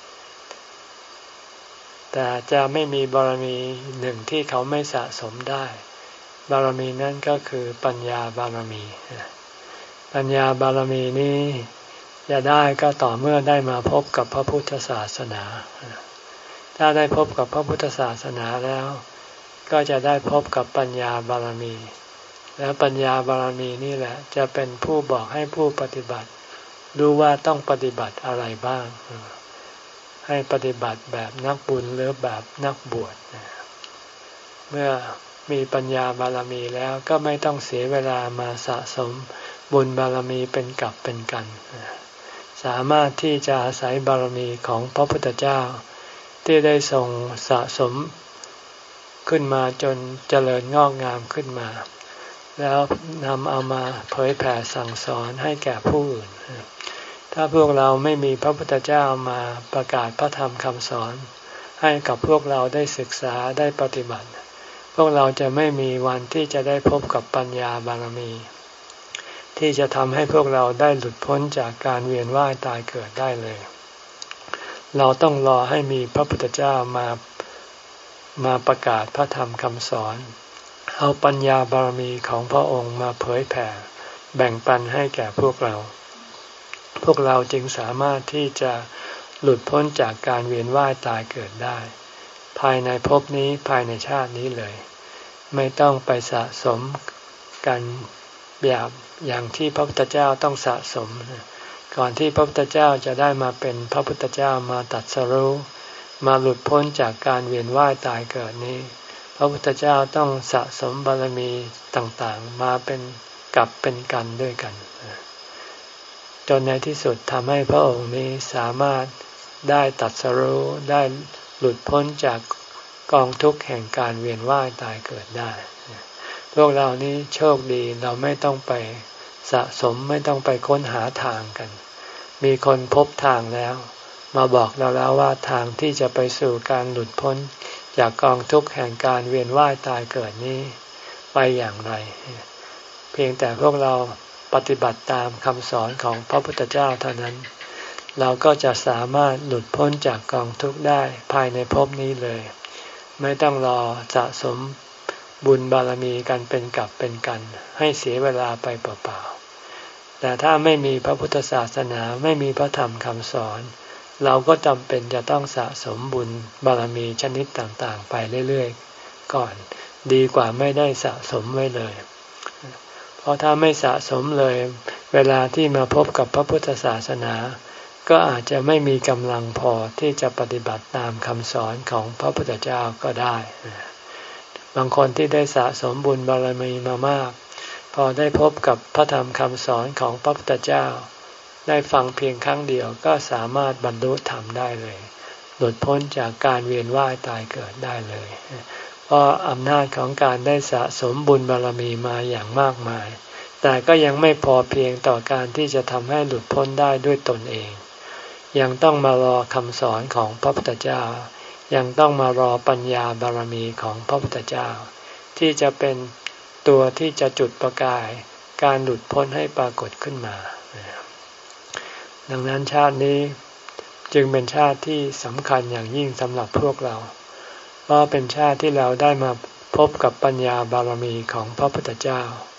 แต่จะไม่มีบารมีหนึ่งที่เขาไม่สะสมได้บารมีนั่นก็คือปัญญาบารมีปัญญาบารมีนี้จะได้ก็ต่อเมื่อได้มาพบกับพระพุทธศาสนาถ้าได้พบกับพระพุทธศาสนาแล้วก็จะได้พบกับปัญญาบารมีแล้วปัญญาบารมีนี่แหละจะเป็นผู้บอกให้ผู้ปฏิบัติรู้ว่าต้องปฏิบัติอะไรบ้างให้ปฏิบัติแบบนักบุญหรือแบบนักบวชเมื่อมีปัญญาบารมีแล้วก็ไม่ต้องเสียเวลามาสะสมบุญบารมีเป็นกำเป็นกันสามารถที่จะอาศัยบารมีของพระพุทธเจ้าที่ได้ทรงสะสมขึ้นมาจนเจริญงอกงามขึ้นมาแล้วนำเอามาเผยแผ่สั่งสอนให้แก่ผู้อื่นถ้าพวกเราไม่มีพระพุทธเจ้ามาประกาศพระธรรมคำสอนให้กับพวกเราได้ศึกษาได้ปฏิบัติพวกเราจะไม่มีวันที่จะได้พบกับปัญญาบารมีที่จะทำให้พวกเราได้หลุดพ้นจากการเวียนว่ายตายเกิดได้เลยเราต้องรอให้มีพระพุทธเจ้ามามาประกาศพระธรรมคำสอนเอาปัญญาบารมีของพระองค์มาเผยแผ่แบ่งปันให้แก่พวกเราพวกเราจึงสามารถที่จะหลุดพ้นจากการเวียนว่ายตายเกิดได้ภายในภพนี้ภายในชาตินี้เลยไม่ต้องไปสะสมกันแบบอย่างที่พระพุทธเจ้าต้องสะสมก่อนที่พระพุทธเจ้าจะได้มาเป็นพระพุทธเจ้ามาตรัสรู้มาหลุดพ้นจากการเวียนว่ายตายเกิดนี้พระพุทธเจ้าต้องสะสมบารมีต่างๆมาเป็นกับเป็นกันด้วยกันจนในที่สุดทำให้พระองค์นี้สามารถได้ตรัสรู้ได้หลุดพ้นจากกองทุกข์แห่งการเวียนว่ายตายเกิดได้พวกเรานี้โชคดีเราไม่ต้องไปสะสมไม่ต้องไปค้นหาทางกันมีคนพบทางแล้วมาบอกเราแล้วว่าทางที่จะไปสู่การหลุดพ้นจากกองทุกข์แห่งการเวียนว่ายตายเกิดนี้ไปอย่างไรเพียงแต่พวกเราปฏิบัติตามคำสอนของพระพุทธเจ้าเท่านั้นเราก็จะสามารถหลุดพ้นจากกองทุกข์ได้ภายในภพนี้เลยไม่ต้องรอสะสมบุญบารมีกันเป็นกับเป็นกันให้เสียเวลาไปเปล่าๆแต่ถ้าไม่มีพระพุทธศาสนาไม่มีพระธรรมคำสอนเราก็จำเป็นจะต้องสะสมบุญบารมีชนิดต่างๆไปเรื่อยๆก่อนดีกว่าไม่ได้สะสมไว้เลยเพราะถ้าไม่สะสมเลยเวลาที่มาพบกับพระพุทธศาสนาก็อาจจะไม่มีกำลังพอที่จะปฏิบัติตามคำสอนของพระพุทธเจ้าก็ได้บางคนที่ได้สะสมบุญบารมีมามากพอได้พบกับพระธรรมคำสอนของพระพุทธเจ้าได้ฟังเพียงครั้งเดียวก็สามารถบรรลุธรรมได้เลยหลุดพ้นจากการเวียนว่ายตายเกิดได้เลยเพราะอำนาจของการได้สะสมบุญบารมีมาอย่างมากมายแต่ก็ยังไม่พอเพียงต่อการที่จะทำให้หลุดพ้นได้ด้วยตนเองยังต้องมารอคำสอนของพระพุทธเจ้ายังต้องมารอปัญญาบารมีของพระพุทธเจ้าที่จะเป็นตัวที่จะจุดประกายการหลุดพ้นให้ปรากฏขึ้นมาดังนั้นชาตินี้จึงเป็นชาติที่สำคัญอย่างยิ่งสำหรับพวกเราเพราะเป็นชาติที่เราได้มาพบกับปัญญาบารมีของพระพุทธเจ้า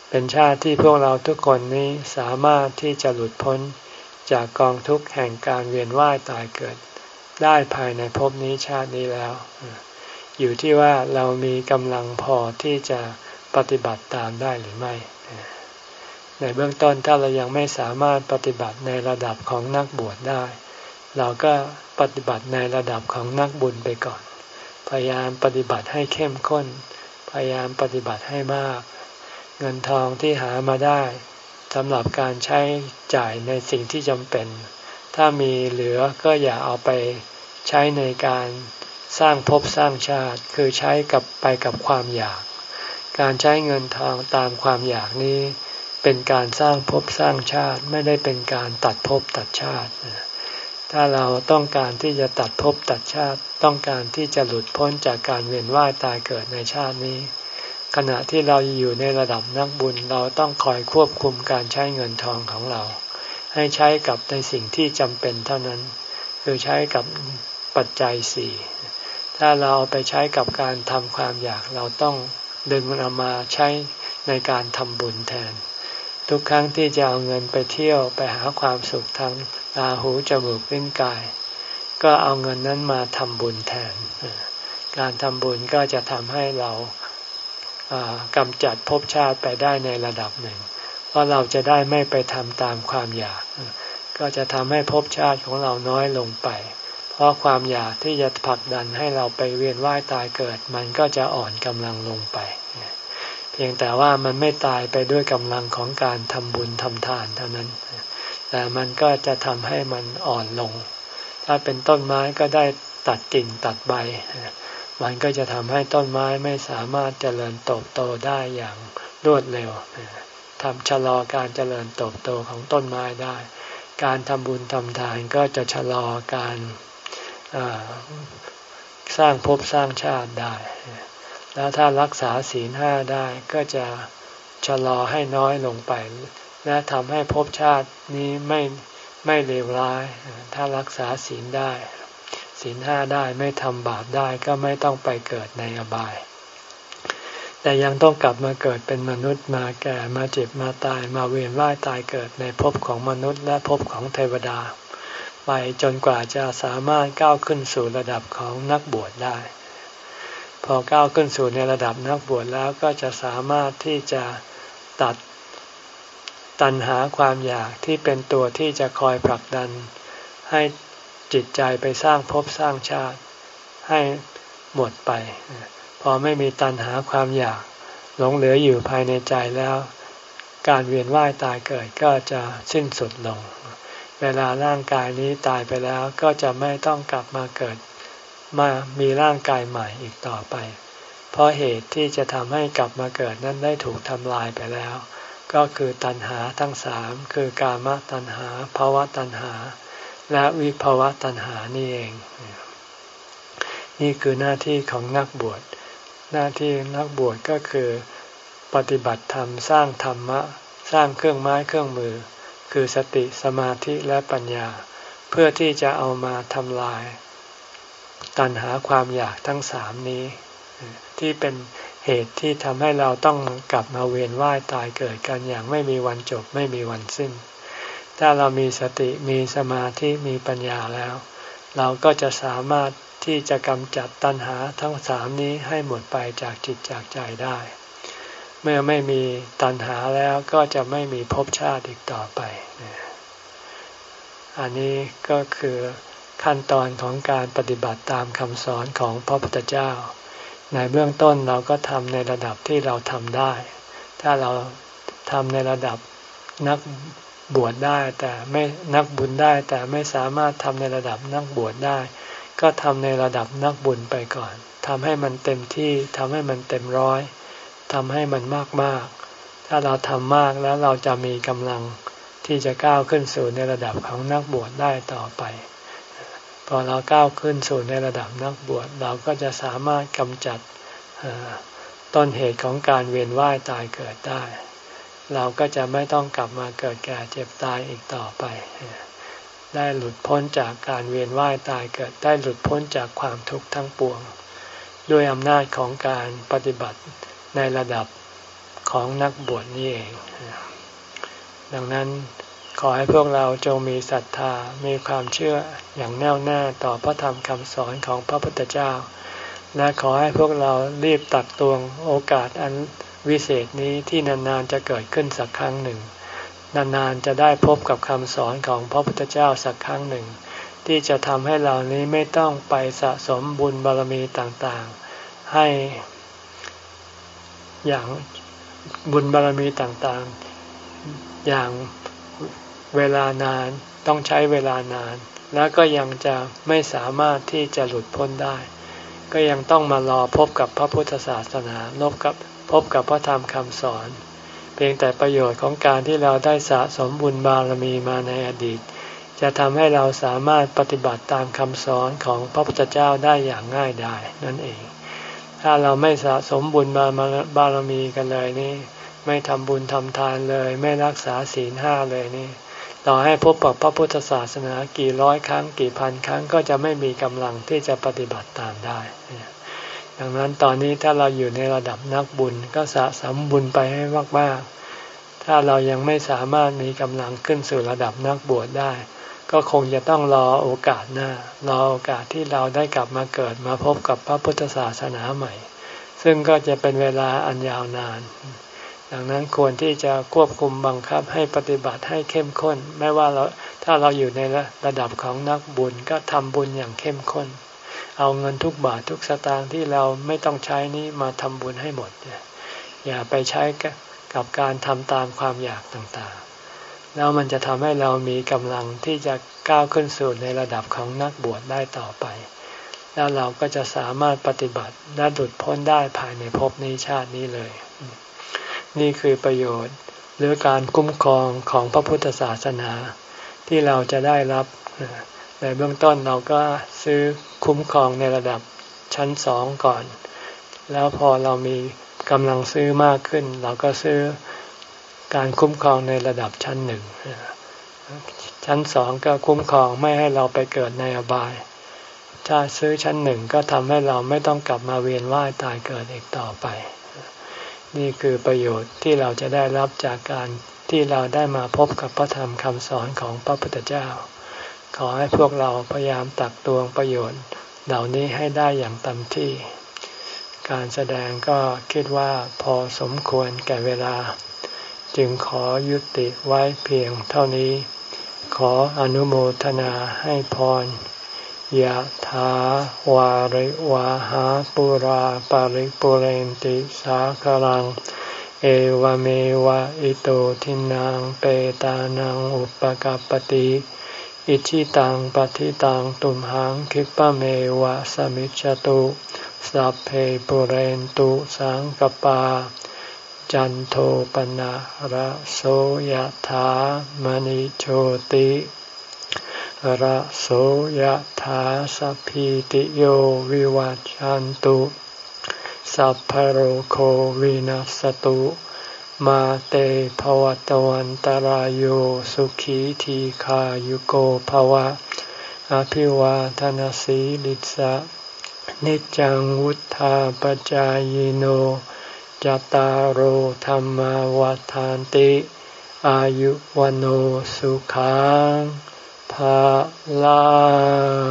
เป็นชาติที่พวกเราทุกคนนี้สามารถที่จะหลุดพ้นจากกองทุกข์แห่งการเวียนว่ายตายเกิดได้ภายในภพนี้ชาตินี้แล้วอยู่ที่ว่าเรามีกำลังพอที่จะปฏิบัติตามได้หรือไม่ในเบื้องต้นถ้าเรายังไม่สามารถปฏิบัติในระดับของนักบวชได้เราก็ปฏิบัติในระดับของนักบุญไปก่อนพยายามปฏิบัติให้เข้มข้นพยายามปฏิบัติให้มากเงินทองที่หามาได้สำหรับการใช้จ่ายในสิ่งที่จำเป็นถ้ามีเหลือก็อย่าเอาไปใช้ในการสร้างภพสร้างชาติคือใช้กับไปกับความอยากการใช้เงินทองตามความอยากนี้เป็นการสร้างภพสร้างชาติไม่ได้เป็นการตัดภพตัดชาติถ้าเราต้องการที่จะตัดภพตัดชาติต้องการที่จะหลุดพ้นจากการเวียนว่ายตายเกิดในชาตินี้ขณะที่เราอยู่ในระดับนักบุญเราต้องคอยควบคุมการใช้เงินทองของเราให้ใช้กับในสิ่งที่จำเป็นเท่านั้นคือใช้กับปัจจัยสี่ถ้าเราเอาไปใช้กับการทำความอยากเราต้องดึงมันเอามาใช้ในการทำบุญแทนทุกครั้งที่จะเอาเงินไปเที่ยวไปหาความสุขทางตาหูจมูกลิ้นกายก็เอาเงินนั้นมาทำบุญแทนการทำบุญก็จะทำให้เรากำจัดภพชาติไปได้ในระดับหนึ่งเพราะเราจะได้ไม่ไปทำตามความอยากก็จะทำให้ภพชาติของเราน้อยลงไปเพราะความอยากที่จะผลักดันให้เราไปเวียนว่ายตายเกิดมันก็จะอ่อนกำลังลงไปเพียงแต่ว่ามันไม่ตายไปด้วยกำลังของการทำบุญทำทานเท่านั้นแต่มันก็จะทำให้มันอ่อนลงถ้าเป็นต้นไม้ก็ได้ตัดกิ่งตัดใบมันก็จะทำให้ต้นไม้ไม่สามารถเจริญเติบโตได้อย่างรวดเร็วทำชะลอการเจริญเติบโตของต้นไม้ได้การทำบุญทำทานก็จะชะลอการสร้างภพสร้างชาติได้แล้วถ้ารักษาศีลห้าได้ก็จะชะลอให้น้อยลงไปและทำให้ภพชาตินี้ไม่ไม่เลวร้ายถ้ารักษาศีลได้ศีลห้าได้ไม่ทำบาปได้ก็ไม่ต้องไปเกิดในอบายแต่ยังต้องกลับมาเกิดเป็นมนุษย์มาแก่มาเจ็บมาตายมาเวียนว่ายตายเกิดในภพของมนุษย์และภพของเทวดาไปจนกว่าจะสามารถก้าวขึ้นสู่ระดับของนักบวชได้พอก้าวขึ้นสู่ในระดับนักบวชแล้วก็จะสามารถที่จะตัดตัณหาความอยากที่เป็นตัวที่จะคอยผลักดันให้จิตใจไปสร้างภพสร้างชาติให้หมดไปพอไม่มีตัณหาความอยากหลงเหลืออยู่ภายในใจแล้วการเวียนว่ายตายเกิดก็จะสิ้นสุดลงเวลาร่างกายนี้ตายไปแล้วก็จะไม่ต้องกลับมาเกิดมามีร่างกายใหม่อีกต่อไปเพราะเหตุที่จะทำให้กลับมาเกิดนั้นได้ถูกทำลายไปแล้วก็คือตัณหาทั้งสามคือกามตัณหาภวตัณหาและวิภวตัณหานี่เองนี่คือหน้าที่ของนักบวชหน้าที่นักบวชก็คือปฏิบัติธรรมสร้างธรรมะสร้างเครื่องไม้เครื่องมือคือสติสมาธิและปัญญาเพื่อที่จะเอามาทำลายตัณหาความอยากทั้งสามนี้ที่เป็นเหตุที่ทำให้เราต้องกลับมาเวียนว่ายตายเกิดกันอย่างไม่มีวันจบไม่มีวันสิ้นถ้าเรามีสติมีสมาธิมีปัญญาแล้วเราก็จะสามารถที่จะกำจัดตัณหาทั้งสามนี้ให้หมดไปจากจิตจากใจได้เมื่อไม่มีตัณหาแล้วก็จะไม่มีภพชาติอีกต่อไปอันนี้ก็คือขั้นตอนของการปฏิบัติตามคำสอนของพระพุทธเจ้าในเบื้องต้นเราก็ทำในระดับที่เราทำได้ถ้าเราทำในระดับนักบวชได้แต่ไม่นักบุญได้แต่ไม่สามารถทำในระดับนักบวชได้ก็ทำในระดับนักบุญไปก่อนทำให้มันเต็มที่ทำให้มันเต็มร้อยทำให้มันมากมากถ้าเราทำมากแล้วเราจะมีกำลังที่จะก้าวขึ้นสู่ในระดับของนักบวชได้ต่อไปพอเราก้าวขึ้นสู่ในระดับนักบวชเราก็จะสามารถกำจัดต้นเหตุของการเวียนว่ายตายเกิดได้เราก็จะไม่ต้องกลับมาเกิดแก่เจ็บตายอีกต่อไปได้หลุดพ้นจากการเวียนว่ายตายเกิดได้หลุดพ้นจากความทุกข์ทั้งปวงด้วยอำนาจของการปฏิบัติในระดับขของนักบวชนี่เองดังนั้นขอให้พวกเราจงมีศรัทธามีความเชื่ออย่างแน่วแน่ต่อพระธรรมคำสอนของพระพุทธเจ้าและขอให้พวกเรารีบตักตวงโอกาสอันวิเศษนี้ที่นานๆจะเกิดขึ้นสักครั้งหนึ่งนานๆจะได้พบกับคำสอนของพระพุทธเจ้าสักครั้งหนึ่งที่จะทำให้เรานี้ไม่ต้องไปสะสมบุญบารมีต่างๆให้อย่างบุญบารมีต่างๆอย่างเวลานานต้องใช้เวลานานแล้วก็ยังจะไม่สามารถที่จะหลุดพ้นได้ก็ยังต้องมารอพบกับพระพุทธศาสนาพบกับพบกับพระธรรมคำสอนเพียงแต่ประโยชน์ของการที่เราได้สะสมบุญบารมีมาในอดีตจะทำให้เราสามารถปฏิบัติตามคำสอนของพระพุทธเจ้าได้อย่างง่ายดายนั่นเองถ้าเราไม่สะสมบุญบารมีกันเลยนี่ไม่ทำบุญทำทานเลยไม่รักษาศีลห้าเลยนี่ต่อให้พบกับพระพุทธศาสนากี่ร้อยครั้งกี่พันครั้งก็จะไม่มีกำลังที่จะปฏิบัติตามได้ดังนั้นตอนนี้ถ้าเราอยู่ในระดับนักบุญก็สะสมบุญไปให้มากๆถ้าเรายังไม่สามารถมีกำลังขึ้นสู่ระดับนักบวชได้ก็คงจะต้องรอโอกาสหน้ารอโอกาสที่เราได้กลับมาเกิดมาพบกับพระพุทธศาสนาใหม่ซึ่งก็จะเป็นเวลาอันยาวนานดังนั้นควรที่จะควบคุมบังคับให้ปฏิบัติให้เข้มข้นไม่ว่าเราถ้าเราอยู่ในระดับของนักบุญก็ทำบุญอย่างเข้มข้นเอาเงินทุกบาททุกสตางค์ที่เราไม่ต้องใช้นี้มาทำบุญให้หมดอย่าไปใช้กับการทำตามความอยากต่างๆแล้วมันจะทำให้เรามีกำลังที่จะก้าวขึ้นสู่ในระดับของนักบวชได้ต่อไปแล้วเราก็จะสามารถปฏิบัติและหลุดพ้นได้ภายในภพนี้ชาตินี้เลยนี่คือประโยชน์หรือการคุ้มครองของพระพุทธศาสนาที่เราจะได้รับในเบื้องต้นเราก็ซื้อคุ้มครองในระดับชั้นสองก่อนแล้วพอเรามีกำลังซื้อมากขึ้นเราก็ซื้อการคุ้มครองในระดับชั้นหนึ่งชั้นสองก็คุ้มครองไม่ให้เราไปเกิดในอบายถ้าซื้อชั้นหนึ่งก็ทำให้เราไม่ต้องกลับมาเวียนว่ายตายเกิดอีกต่อไปนี่คือประโยชน์ที่เราจะได้รับจากการที่เราได้มาพบกับพระธรรมคำสอนของพระพุทธเจ้าขอให้พวกเราพยายามตักตวงประโยชน์เหล่านี้ให้ได้อย่างเต็มที่การแสดงก็คิดว่าพอสมควรแก่เวลาจึงขอยุติไว้เพียงเท่านี้ขออนุโมทนาให้พรยะถาวาริวาหาปุราปาริปุเรนติสาคลังเอวเมวะอิโตทินังเปตานังอุปกัปปติอิชิตังปฏิตังตุมหังคิปะเมวะสมิจฉตุสัพเพปุเรนตุสังกปาจันโทปนะระโสยถามณิโชติระโสยถาสัพพิติโยวิวัจจันตุสัพพะโรโควินัสตุมาเตภวัตวันตารโยสุขีทีขายุโกภวะอภิวาทนาสีลิสะนิจังวุธาปจายโนจตารโหธรรมวัฏฐานติอายุวันโอสุขังภาลัง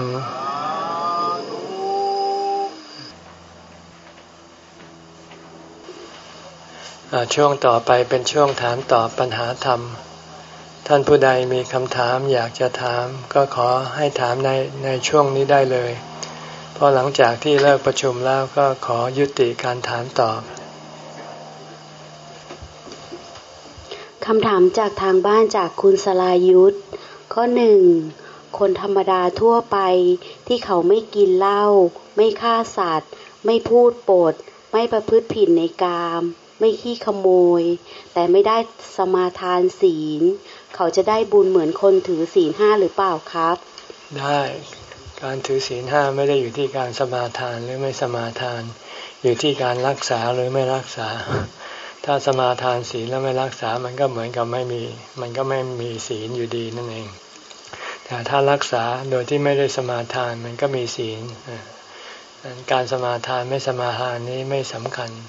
ช่วงต่อไปเป็นช่วงถามตอบปัญหาธรรมท่านผู้ใดมีคำถามอยากจะถามก็ขอให้ถามในในช่วงนี้ได้เลยเพราะหลังจากที่เลิกประชุมแล้วก็ขอยุติการถามตอบคำถามจากทางบ้านจากคุณสลายุทธข้อหนึ่งคนธรรมดาทั่วไปที่เขาไม่กินเหล้าไม่ฆ่าสัตว์ไม่พูดปดไม่ประพฤติผิดในกามไม่ขี้ขโมยแต่ไม่ได้สมาทานศีลเขาจะได้บุญเหมือนคนถือศีลห้าหรือเปล่าครับได้การถือศีลห้าไม่ได้อยู่ที่การสมาทานหรือไม่สมาทานอยู่ที่การรักษาหรือไม่รักษาถ้าสมาทานศีลแล้วไม่รักษามันก็เหมือนกับไม่มีมันก็ไม่มีศีลอยู่ดีนั่นเองแต่ถ้ารักษาโดยที่ไม่ได้สมาทานมันก็มีศีลการสมาทานไม่สมาทานนี้ไม่สำคัญ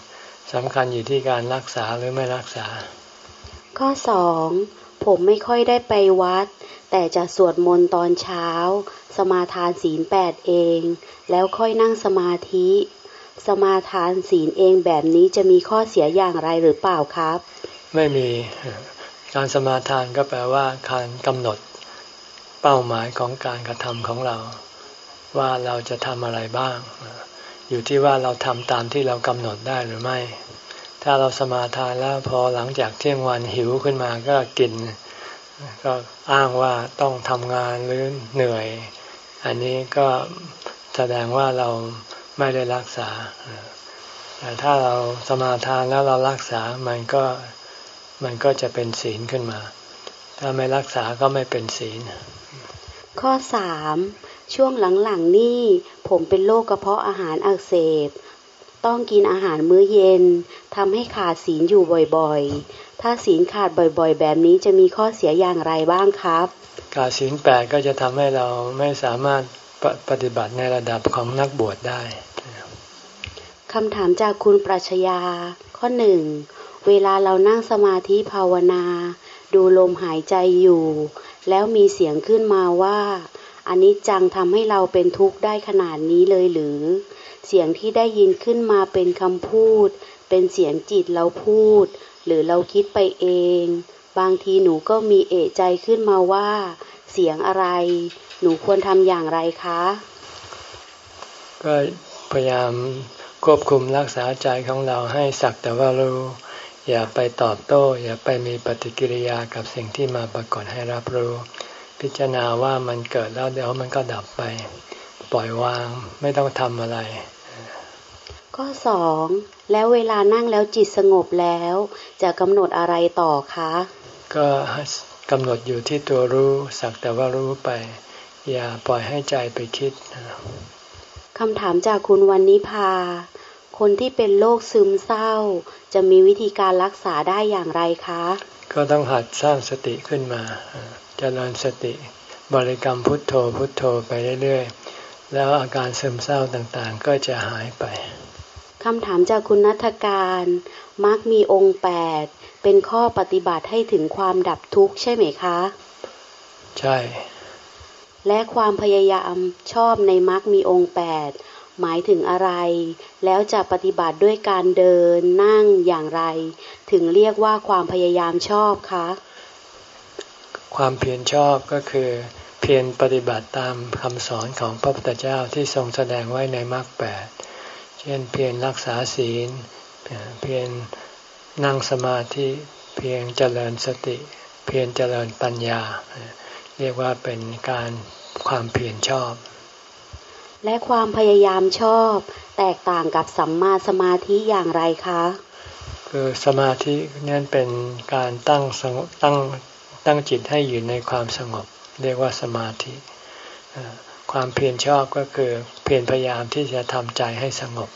สำคัญอยู่ที่การรักษาหรือไม่รักษาข้อสองผมไม่ค่อยได้ไปวัดแต่จะสวดมนต์ตอนเช้าสมาทานศีลแปดเองแล้วค่อยนั่งสมาธิสมาทานศีลเองแบบนี้จะมีข้อเสียอย่างไรหรือเปล่าครับไม่มีการสมาทานก็แปลว่าการกำหนดเป้าหมายของการกระทำของเราว่าเราจะทำอะไรบ้างอยู่ที่ว่าเราทำตามที่เรากำหนดได้หรือไม่ถ้าเราสมาทานแล้วพอหลังจากเที่ยงวันหิวขึ้นมาก็กินก็อ้างว่าต้องทำงานหรือเหนื่อยอันนี้ก็แสดงว่าเราไม่ได้รักษาแต่ถ้าเราสมาทานแล้วเรารักษามันก็มันก็จะเป็นศีลขึ้นมาถ้าไม่รักษาก็ไม่เป็นศีลข้อสามช่วงหลังๆนี่ผมเป็นโรคกระเพาะอาหารอักเสบต้องกินอาหารมื้อเย็นทำให้ขาดศีลอยู่บ่อยๆถ้าศีลขาดบ่อยๆแบบนี้จะมีข้อเสียอย่างไรบ้างครับขาดศีลแปดก็จะทำให้เราไม่สามารถป, ปฏิบัติในระดับของนักบวชได้คำถามจากคุณปรัชญาข้อหนึ่งเวลาเรานั่งสมาธิภาวนาดูลมหายใจอยู่แล้วมีเสียงขึ้นมาว่าอนิจจังทำให้เราเป็นทุกข์ได้ขนาดนี้เลยหรือเสียงที่ได้ยินขึ้นมาเป็นคำพูดเป็นเสียงจิตเราพูดหรือเราคิดไปเองบางทีหนูก็มีเอะใจขึ้นมาว่าเสียงอะไรหนูควรทำอย่างไรคะก็พยายามควบคุมรักษาใจของเราให้สักแต่ว่ารู้อย่าไปตอบโต้อย่าไปมีปฏิกิริยากับสิ่งที่มาปรากฏให้รับรู้พิจารณาว่ามันเกิดแล้วเดี๋ยวมันก็ดับไปปล่อยวางไม่ต้องทำอะไรข้อสองแล้วเวลานั่งแล้วจิตสงบแล้วจะกำหนดอะไรต่อคะก็กำหนดอยู่ที่ตัวรู้สักแต่ว่ารู้ไปอย่าปล่อยให้ใจไปคิดคำถามจากคุณวรรณิภาคนที่เป็นโรคซึมเศร้าจะมีวิธีการรักษาได้อย่างไรคะก็ต้องหัดสร้างสติขึ้นมาเจริญสติบริกรรมพุทโธพุทโธไปเรื่อยๆแล้วอาการซึมเศร้าต่างๆก็จะหายไปคำถามจากคุณณัฐการมรรคมีองค์แปดเป็นข้อปฏิบัติให้ถึงความดับทุกข์ใช่ไหมคะใช่และความพยายามชอบในมรรคมีองค์แปดหมายถึงอะไรแล้วจะปฏิบัติด้วยการเดินนั่งอย่างไรถึงเรียกว่าความพยายามชอบคะความเพียรชอบก็คือเพียรปฏิบัติตามคำสอนของพระพุทธเจ้าที่ทรงแสดงไว้ในมรรคแปดเช่นเพียรรักษาศีลเพียรนั่งสมาธิเพียรเจริญสติเพียรเจริญปัญญาเรียกว่าเป็นการความเพียรชอบและความพยายามชอบแตกต่างกับสัมมาสมาธิอย่างไรคะคือสมาธินั่นเป็นการตั้งตั้งตั้งจิตให้อยู่ในความสงบเรียกว่าสมาธิความเพียรชอบก็คือเพียรพยายามที่จะทำใจให้สงบ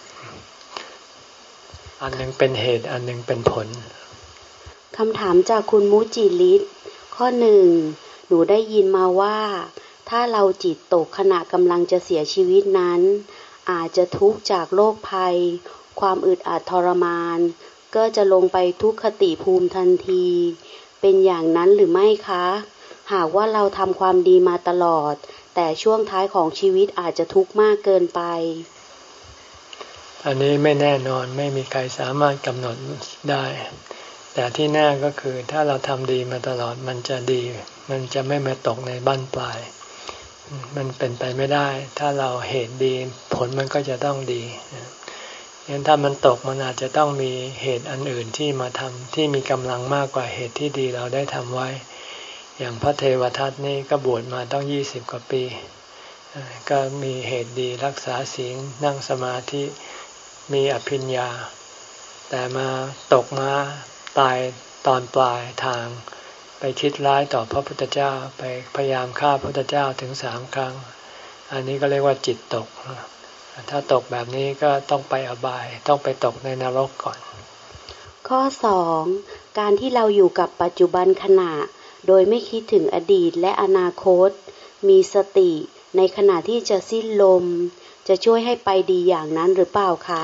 อันหนึ่งเป็นเหตุอันหนึ่งเป็นผลคำถามจากคุณมุจิลิศข้อหนึ่งหนูได้ยินมาว่าถ้าเราจิตตกขณะกำลังจะเสียชีวิตนั้นอาจจะทุกข์จากโรคภัยความอึดอัดทรมานก็จะลงไปทุกขติภูมิทันทีเป็นอย่างนั้นหรือไม่คะหากว่าเราทำความดีมาตลอดแต่ช่วงท้ายของชีวิตอาจจะทุกข์มากเกินไปอันนี้ไม่แน่นอนไม่มีใครสามารถกำหนดได้แต่ที่แน่ก็คือถ้าเราทำดีมาตลอดมันจะดีมันจะไม่มาตกในบั้นปลายมันเป็นไปไม่ได้ถ้าเราเหตุดีผลมันก็จะต้องดีงั้นถ้ามันตกมันอาจจะต้องมีเหตุอันอื่นที่มาทำที่มีกำลังมากกว่าเหตุที่ดีเราได้ทำไว้อย่างพระเทวทัตนี่ก็บวชมาต้องยี่สิบกว่าปีก็มีเหตุดีรักษาศีลนั่งสมาธิมีอภิญญาแต่มาตกมาตายตอนปลายทางไปคิดร้ายต่อพระพุทธเจ้าไปพยายามฆ่าพระพุทธเจ้าถึงสามครั้งอันนี้ก็เรียกว่าจิตตกถ้าตกแบบนี้ก็ต้องไปอบายต้องไปตกในนรกก่อนข้อสองการที่เราอยู่กับปัจจุบันขณะโดยไม่คิดถึงอดีตและอนาคตมีสติในขณะที่จะสิ้นลมจะช่วยให้ไปดีอย่างนั้นหรือเปล่าคะ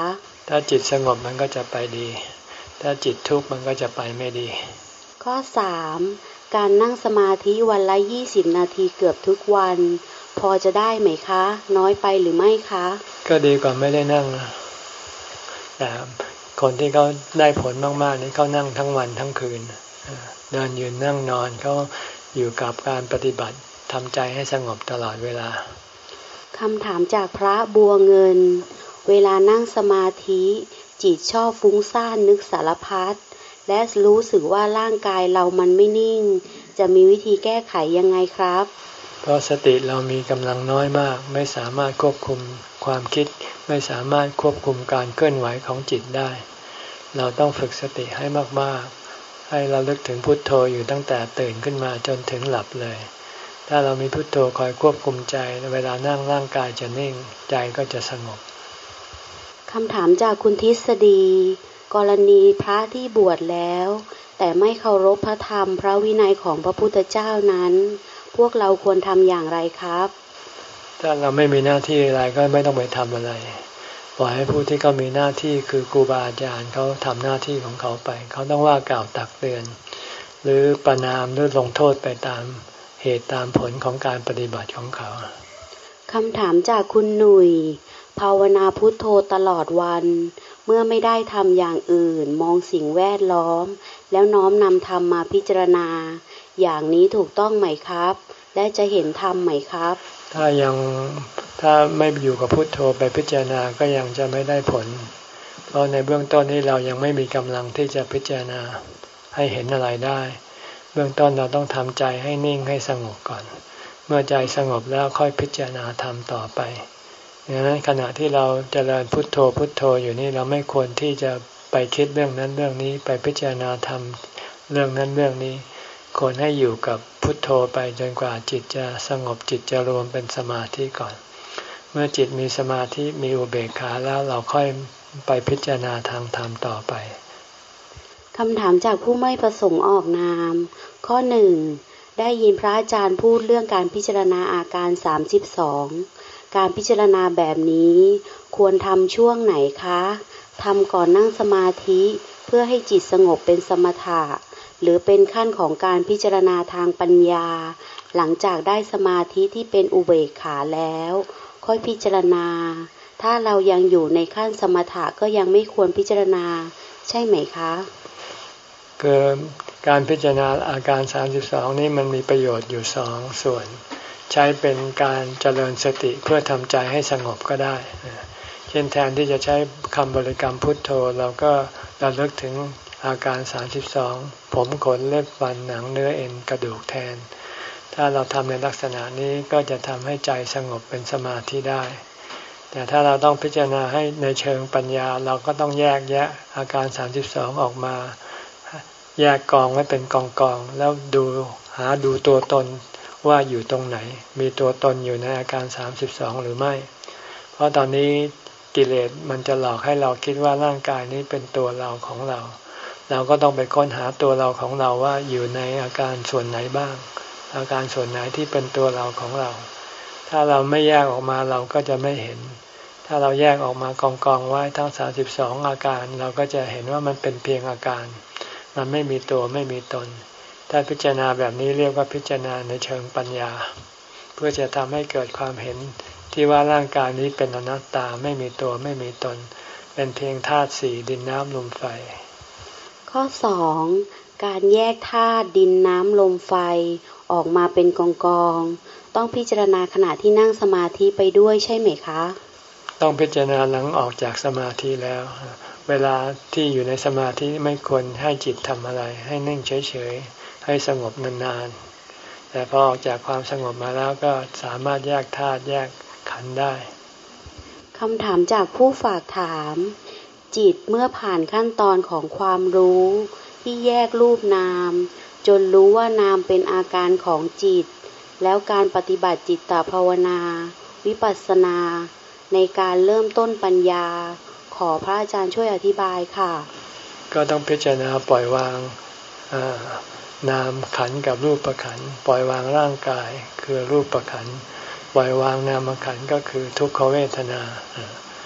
ถ้าจิตสงบมันก็จะไปดีถ้าจิตทุกข์มันก็จะไปไม่ดีข้อสามการนั่งสมาธิวันละยี่สิบนาทีเกือบทุกวันพอจะได้ไหมคะน้อยไปหรือไม่คะก็ดีกว่าไม่ได้นั่งแต่คนที่เขาได้ผลมากๆนี่เขานั่งทั้งวันทั้งคืนเดินยืนนั่งนอนเขาอยู่กับการปฏิบัติทำใจให้สงบตลอดเวลาคำถามจากพระบัวเงินเวลานั่งสมาธิจิตชอบฟุ้งซ่านนึกสารพัดและรู้สึกว่าร่างกายเรามันไม่นิ่งจะมีวิธีแก้ไขยังไงครับเพราะสติเรามีกำลังน้อยมากไม่สามารถควบคุมความคิดไม่สามารถควบคุมการเคลื่อนไหวของจิตได้เราต้องฝึกสติให้มากๆให้เราลึกถึงพุทโธอยู่ตั้งแต่ตื่นขึ้นมาจนถึงหลับเลยถ้าเรามีพุทโธคอยควบคุมใจเวลานั่งร่างกายจะนิ่งใจก็จะสงบคำถามจากคุณทฤษฎีกรณีพระที่บวชแล้วแต่ไม่เคารพพระธรรมพระวินัยของพระพุทธเจ้านั้นพวกเราควรทำอย่างไรครับถ้าเราไม่มีหน้าที่อะไรก็ไม่ต้องไปทำอะไรปล่อยให้ผู้ที่เขามีหน้าที่คือครูบาอาจารย์เขาทำหน้าที่ของเขาไปเขาต้องว่ากล่าวตักเตือนหรือประณามหรือลงโทษไปตามเหตุตามผลของการปฏิบัติของเขาคำถามจากคุณหนุ่ยภาวนาพุทโธตลอดวันเมื่อไม่ได้ทำอย่างอื่นมองสิ่งแวดล้อมแล้วน้อมนำธรรมมาพิจารณาอย่างนี้ถูกต้องไหมครับและจะเห็นธรรมไหมครับถ้ายังถ้าไม่อยู่กับพุทโธไปพิจารณาก็ยังจะไม่ได้ผลเพราะในเบื้องต้นนี้เรายังไม่มีกำลังที่จะพิจารณาให้เห็นอะไรได้เบื้องต้นเราต้องทำใจให้นิ่งให้สงบก่อนเมื่อใจสงบแล้วค่อยพิจารณาธรรมต่อไปดังนั้นขณะที่เราเจริญพุทโธพุทโธอยู่นี่เราไม่ควรที่จะไปคิดเรื่องนั้นเรื่องนี้ไปพิจารณาธรรมเรื่องนั้นเรื่องนี้ควรให้อยู่กับพุทโธไปจนกว่าจิตจะสงบจิตจะรวมเป็นสมาธิก่อนเมื่อจิตมีสมาธิมีอุเบกขาแล้วเราค่อยไปพิจารณาทางธรรมต่อไปคำถามจากผู้ไม่ประสงค์ออกนามข้อหนึ่งได้ยินพระอาจารย์พูดเรื่องการพิจารณาอาการสามสิบสองการพิจารณาแบบนี้ควรทำช่วงไหนคะทำก่อนนั่งสมาธิเพื่อให้จิตสงบเป็นสมถะหรือเป็นขั้นของการพิจารณาทางปัญญาหลังจากได้สมาธิที่เป็นอุเบกขาแล้วค่อยพิจารณาถ้าเรายังอยู่ในขั้นสมถะก็ยังไม่ควรพิจารณาใช่ไหมคะคือการพิจารณาอาการสามสิบสองนี้มันมีประโยชน์อยู่สองส่วนใช้เป็นการเจริญสติเพื่อทำใจให้สงบก็ได้เช่นแทนที่จะใช้คำบริกรรมพุทโธเราก็ระลึกถึงอาการสามสิบสองผมขนเล็บฟันหนังเนื้อเอ็นกระดูกแทนถ้าเราทำในลักษณะนี้ก็จะทำให้ใจสงบเป็นสมาธิได้แต่ถ้าเราต้องพิจารณาให้ในเชิงปัญญาเราก็ต้องแยกแยะอาการสามสิบสองออกมาแยกกองไว้เป็นกองกองแล้วดูหาดูตัวตนว่าอยู่ตรงไหนมีตัวตนอยู่ในอาการสามสิบสองหรือไม่เพราะตอนนี้กิเลสมันจะหลอกให้เราคิดว่าร่างกายนี้เป็นตัวเราของเราเราก็ต้องไปค้นหาตัวเราของเราว่าอยู่ในอาการส่วนไหนบ้างอาการส่วนไหนที่เป็นตัวเราของเราถ้าเราไม่แยกออกมาเราก็จะไม่เห็นถ้าเราแยกออกมากองกองไว้ทั้งสามสิบสองอาการเราก็จะเห็นว่ามันเป็นเพียงอาการมันไม่มีตัวไม่มีตนถ้าพิจารณาแบบนี้เรียกว่าพิจารณาในเชิงปัญญาเพื่อจะทำให้เกิดความเห็นที่ว่าร่างกายนี้เป็นอนัตตาไม่มีตัวไม่มีตนเป็นเพียงธาตุสี่ดินน้ำลมไฟข้อสองการแยกธาตุดินน้ำลมไฟออกมาเป็นกองกองต้องพิจารณาขณะที่นั่งสมาธิไปด้วยใช่ไหมคะต้องพิจารณาหลังออกจากสมาธิแล้วเวลาที่อยู่ในสมาธิไม่ควรให้จิตทำอะไรให้นิ่งเฉยๆให้สงบนานๆแต่พอออกจากความสงบมาแล้วก็สามารถแยกธาตุแยกขันธ์ได้คำถามจากผู้ฝากถามจิตเมื่อผ่านขั้นตอนของความรู้ที่แยกรูปนามจนรู้ว่านามเป็นอาการของจิตแล้วการปฏิบัติจิตตภาวนาวิปัสสนาในการเริ่มต้นปัญญาขอพระอาจารย์ช่วยอธิบายค่ะก็ต้องพิจารณาปล่อยวางนามขันธ์กับรูปขันธ์ปล่อยวางร่างกายคือรูปขันธ์ปล่อยวางนามขันธ์ก็คือทุกขเวทนา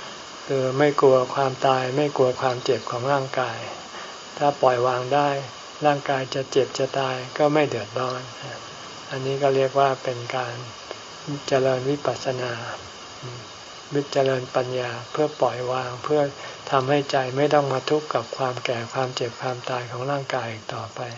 คือไม่กลัวความตายไม่กลัวความเจ็บของร่างกายถ้าปล่อยวางได้ร่างกายจะเจ็บจะตายก็ไม่เดือดร้อนอันนี้ก็เรียกว่าเป็นการเจริญวิปัสสนาวิเจริญปัญญาเพื่อปล่อยวางเพื่อทำให้ใจไม่ต้องมาทุกข์กับความแก่ความเจ็บความตายของร่างกายอีกต่อไป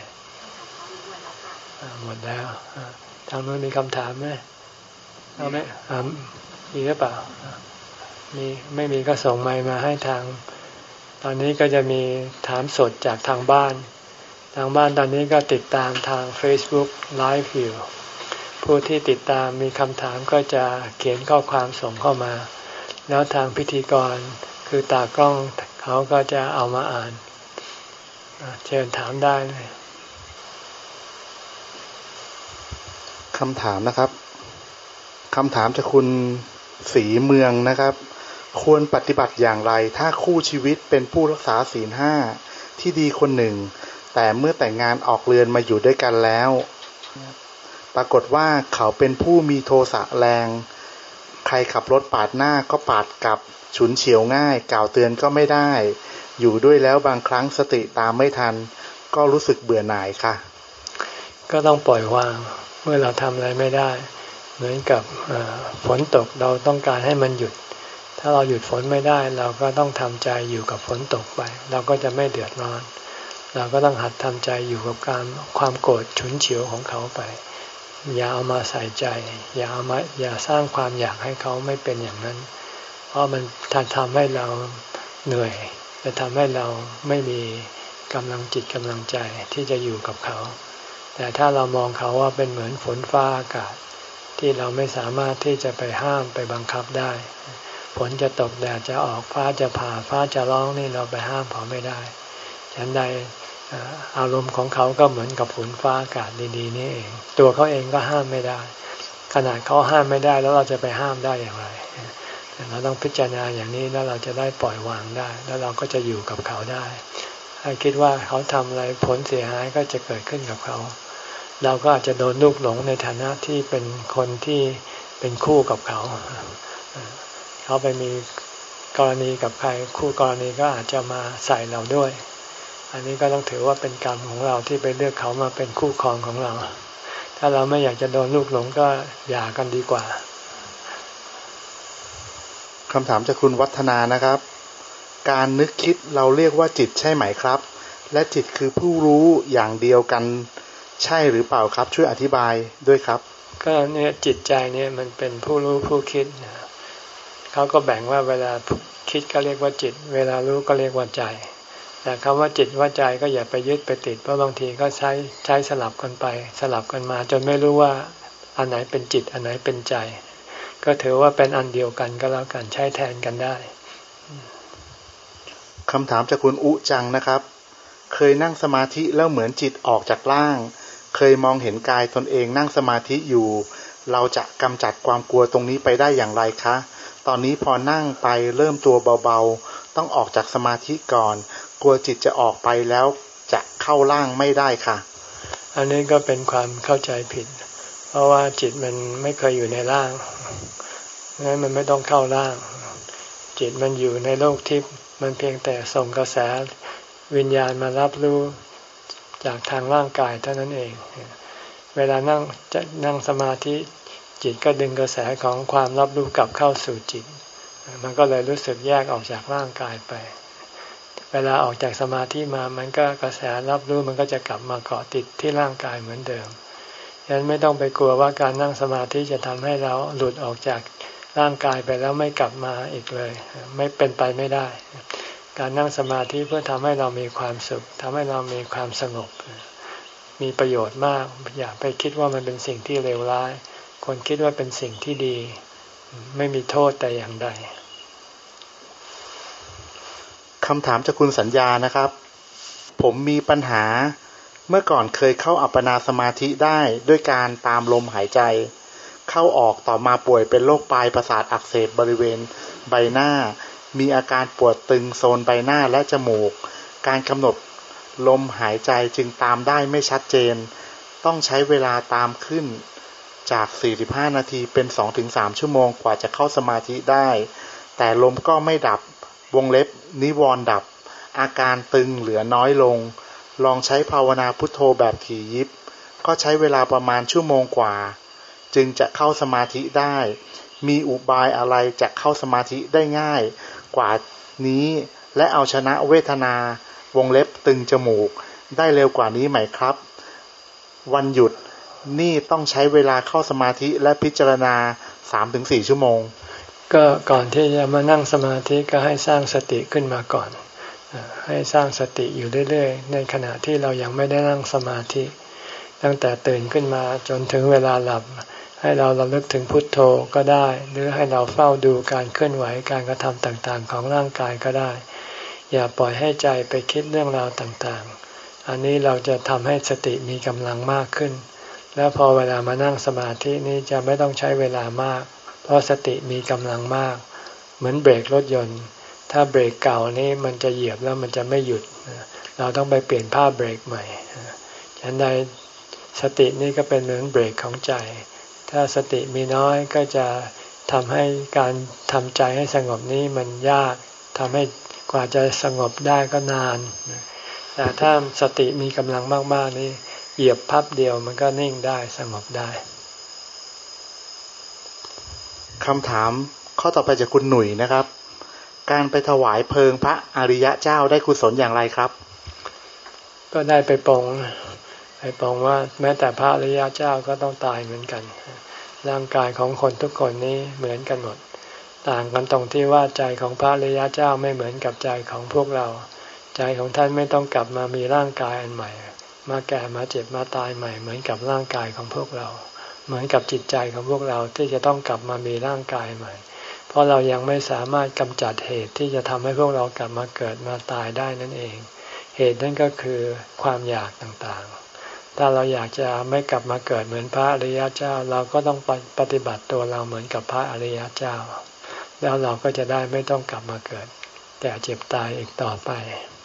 หมดแล้วทางนู้นมีคำถามไหมเอาไหมมีหรือเปล่ามีไม่มีก็ส่งไมค์มาให้ทางตอนนี้ก็จะมีถามสดจากทางบ้านทางบ้านตอนนี้ก็ติดตามทาง Facebook Live อยู่ผู้ที่ติดตามมีคำถามก็จะเขียนข้อความส่งเข้ามาแล้วทางพิธีกรคือตากล้องเขาก็จะเอามาอ่านเชิญถามได้เลยคำถามนะครับคำถามจากคุณศรีเมืองนะครับควรปฏิบัติอย่างไรถ้าคู่ชีวิตเป็นผู้รักษาศีลห้าที่ดีคนหนึ่งแต่เมื่อแต่งงานออกเรือนมาอยู่ด้วยกันแล้วปรากฏว่าเขาเป็นผู้มีโทสะแรงใครขับรถปาดหน้าก็ปาดกลับฉุนเฉียวง่ายกล่าวเตือนก็ไม่ได้อยู่ด้วยแล้วบางครั้งสติตามไม่ทันก็รู้สึกเบื่อหน่ายค่ะก็ต้องปล่อยวางเมื่อเราทำอะไรไม่ได้เหมือนกับฝนตกเราต้องการให้มันหยุดถ้าเราหยุดฝนไม่ได้เราก็ต้องทำใจอยู่กับฝนตกไปเราก็จะไม่เดือดร้อนเราก็ต้องหัดทำใจอยู่กับการความโกรธฉุนเฉียวของเขาไปอย่าเอามาใส่ใจอย่าเอามาอย่าสร้างความอยากให้เขาไม่เป็นอย่างนั้นเพราะมันทำให้เราเหนื่อยจะทำให้เราไม่มีกำลังจิตกำลังใจที่จะอยู่กับเขาแต่ถ้าเรามองเขาว่าเป็นเหมือนฝนฟ้าอากาศที่เราไม่สามารถที่จะไปห้ามไปบังคับได้ฝนจะตกแดดจะออกฟ้าจะผ่าฟ้าจะร้องนี่เราไปห้ามเขาไม่ได้ฉันใดอารมณ์ของเขาก็เหมือนกับฝนฟ้าอากาศดีๆนี่เองตัวเขาเองก็ห้ามไม่ได้ขนาดเขาห้ามไม่ได้แล้วเราจะไปห้ามได้อย่างไรเราต้องพิจารณาอย่างนี้แล้วเราจะได้ปล่อยวางได้แล้วเราก็จะอยู่กับเขาได้ให้คิดว่าเขาทำอะไรผลเสียหายก็จะเกิดขึ้นกับเขาเราก็อาจจะโดนลูกหลงในฐานะที่เป็นคนที่เป็นคู่กับเขาเขาไปมีกรณีกับใครคู่กรณีก็อาจจะมาใส่เราด้วยอันนี้ก็ต้องถือว่าเป็นกรรมของเราที่ไปเลือกเขามาเป็นคู่ครองของเราถ้าเราไม่อยากจะโดนลูกหลงก็หย่ากันดีกว่าคำถามจากคุณวัฒนานะครับการนึกคิดเราเรียกว่าจิตใช่ไหมครับและจิตคือผู้รู้อย่างเดียวกันใช่หรือเปล่าครับช่วยอธิบายด้วยครับก็เนี่ยจิตใจเนี่ยมันเป็นผู้รู้ผู้คิดเขาก็แบ่งว่าเวลาคิดก็เรียกว่าจิตเวลารู้ก็เรียกว่าใจแต่คำว่าจิตว่าใจก็อย่าไปยึดไปติดเพราะบางทีก็ใช้ใช้สลับกันไปสลับกันมาจนไม่รู้ว่าอันไหนเป็นจิตอันไหนเป็นใจก็ถือว่าเป็นอันเดียวกันก็แล้วกันใช้แทนกันได้คำถามจากคุณอุจังนะครับเคยนั่งสมาธิแล้วเหมือนจิตออกจากร่างเคยมองเห็นกายตนเองนั่งสมาธิอยู่เราจะกำจัดความกลัวตรงนี้ไปได้อย่างไรคะตอนนี้พอนั่งไปเริ่มตัวเบาๆต้องออกจากสมาธิก่อนกลัวจิตจะออกไปแล้วจะเข้าร่างไม่ได้ค่ะอันนี้ก็เป็นความเข้าใจผิดเพราะว่าจิตมันไม่เคยอยู่ในร่างงั้นมันไม่ต้องเข้าร่างจิตมันอยู่ในโลกทิพย์มันเพียงแต่ส่งกระแสวิญญาณมารับรู้จากทางร่างกายเท่านั้นเองเวลานั่งจะนั่งสมาธิจิตก็ดึงกระแสของความรับรู้กลับเข้าสู่จิตมันก็เลยรู้สึกแยกออกจากร่างกายไปเวลาออกจากสมาธิมามันก็กระแสรับรู้มันก็จะกลับมาเกาะติดที่ร่างกายเหมือนเดิมฉะนั้นไม่ต้องไปกลัวว่าการนั่งสมาธิจะทำให้เราหลุดออกจากร่างกายไปแล้วไม่กลับมาอีกเลยไม่เป็นไปไม่ได้การนั่งสมาธิเพื่อทำให้เรามีความสุขทำให้เรามีความสงบมีประโยชน์มากอย่าไปคิดว่ามันเป็นสิ่งที่เลวร้ายคนคิดว่าเป็นสิ่งที่ดีไม่มีโทษแต่อย่างใดคำถามจากคุณสัญญานะครับผมมีปัญหาเมื่อก่อนเคยเข้าอัปปนาสมาธิได้ด้วยการตามลมหายใจเข้าออกต่อมาป่วยเป็นโรคปลายประสาทอักเสบบริเวณใบหน้ามีอาการปวดตึงโซนใบหน้าและจมูกการกำหนดลมหายใจจึงตามได้ไม่ชัดเจนต้องใช้เวลาตามขึ้นจากสี่สิบห้านาทีเป็น สองถึงสาม ชั่วโมงกว่าจะเข้าสมาธิได้แต่ลมก็ไม่ดับวงเล็บนิวรณ์ดับอาการตึงเหลือน้อยลงลองใช้ภาวนาพุทโธแบบถี่ยิบก็ใช้เวลาประมาณชั่วโมงกว่าจึงจะเข้าสมาธิได้มีอุบายอะไรจะเข้าสมาธิได้ง่ายกว่านี้และเอาชนะเวทนาวงเล็บตึงจมูกได้เร็วกว่านี้ไหมครับวันหยุดนี่ต้องใช้เวลาเข้าสมาธิและพิจารณา สามถึงสี่ ชั่วโมงก็ก่อนที่จะมานั่งสมาธิก็ให้สร้างสติขึ้นมาก่อนให้สร้างสติอยู่เรื่อยๆในขณะที่เรายังไม่ได้นั่งสมาธิตั้งแต่ตื่นขึ้นมาจนถึงเวลาหลับให้เราระลึกถึงพุทโธก็ได้หรือให้เราเฝ้าดูการเคลื่อนไหวการกระทำต่างๆของร่างกายก็ได้อย่าปล่อยให้ใจไปคิดเรื่องราวต่างๆอันนี้เราจะทำให้สติมีกำลังมากขึ้นแล้วพอเวลามานั่งสมาธินี้จะไม่ต้องใช้เวลามากเพราะสติมีกำลังมากเหมือนเบรกรถยนต์ถ้าเบรกเก่านี่มันจะเหยียบแล้วมันจะไม่หยุดเราต้องไปเปลี่ยนผ้าเบรกใหม่ฉะนั้นสตินี่ก็เป็นเหมือนเบรกของใจถ้าสติมีน้อยก็จะทำให้การทำใจให้สงบนี้มันยากทำให้กว่าจะสงบได้ก็นานแต่ถ้าสติมีกำลังมากๆนี่เหยียบพับเดียวมันก็นิ่งได้สงบได้คำถามข้อต่อไปจากคุณหนุ่ยนะครับการไปถวายเพลิงพระอริยเจ้าได้กุศลอย่างไรครับก็ได้ไปปรงไปปรงว่าแม้แต่พระอริยเจ้าก็ต้องตายเหมือนกันร่างกายของคนทุกคนนี้เหมือนกันหมดต่างกันตรงที่ว่าใจของพระอริยเจ้าไม่เหมือนกับใจของพวกเราใจของท่านไม่ต้องกลับมามีร่างกายอันใหม่มาแก่มาเจ็บมาตายใหม่เหมือนกับร่างกายของพวกเราเหมือนกับจิตใจของพวกเราที่จะต้องกลับมามีร่างกายใหม่เพราะเรายังไม่สามารถกำจัดเหตุที่จะทำให้พวกเรากลับมาเกิดมาตายได้นั่นเองเหตุนั่นก็คือความอยากต่างๆถ้าเราอยากจะไม่กลับมาเกิดเหมือนพระอริยเจ้าเราก็ต้องปฏิบัติตัวเราเหมือนกับพระอริยเจ้าแล้วเราก็จะได้ไม่ต้องกลับมาเกิดแก่เจ็บตายอีกต่อไป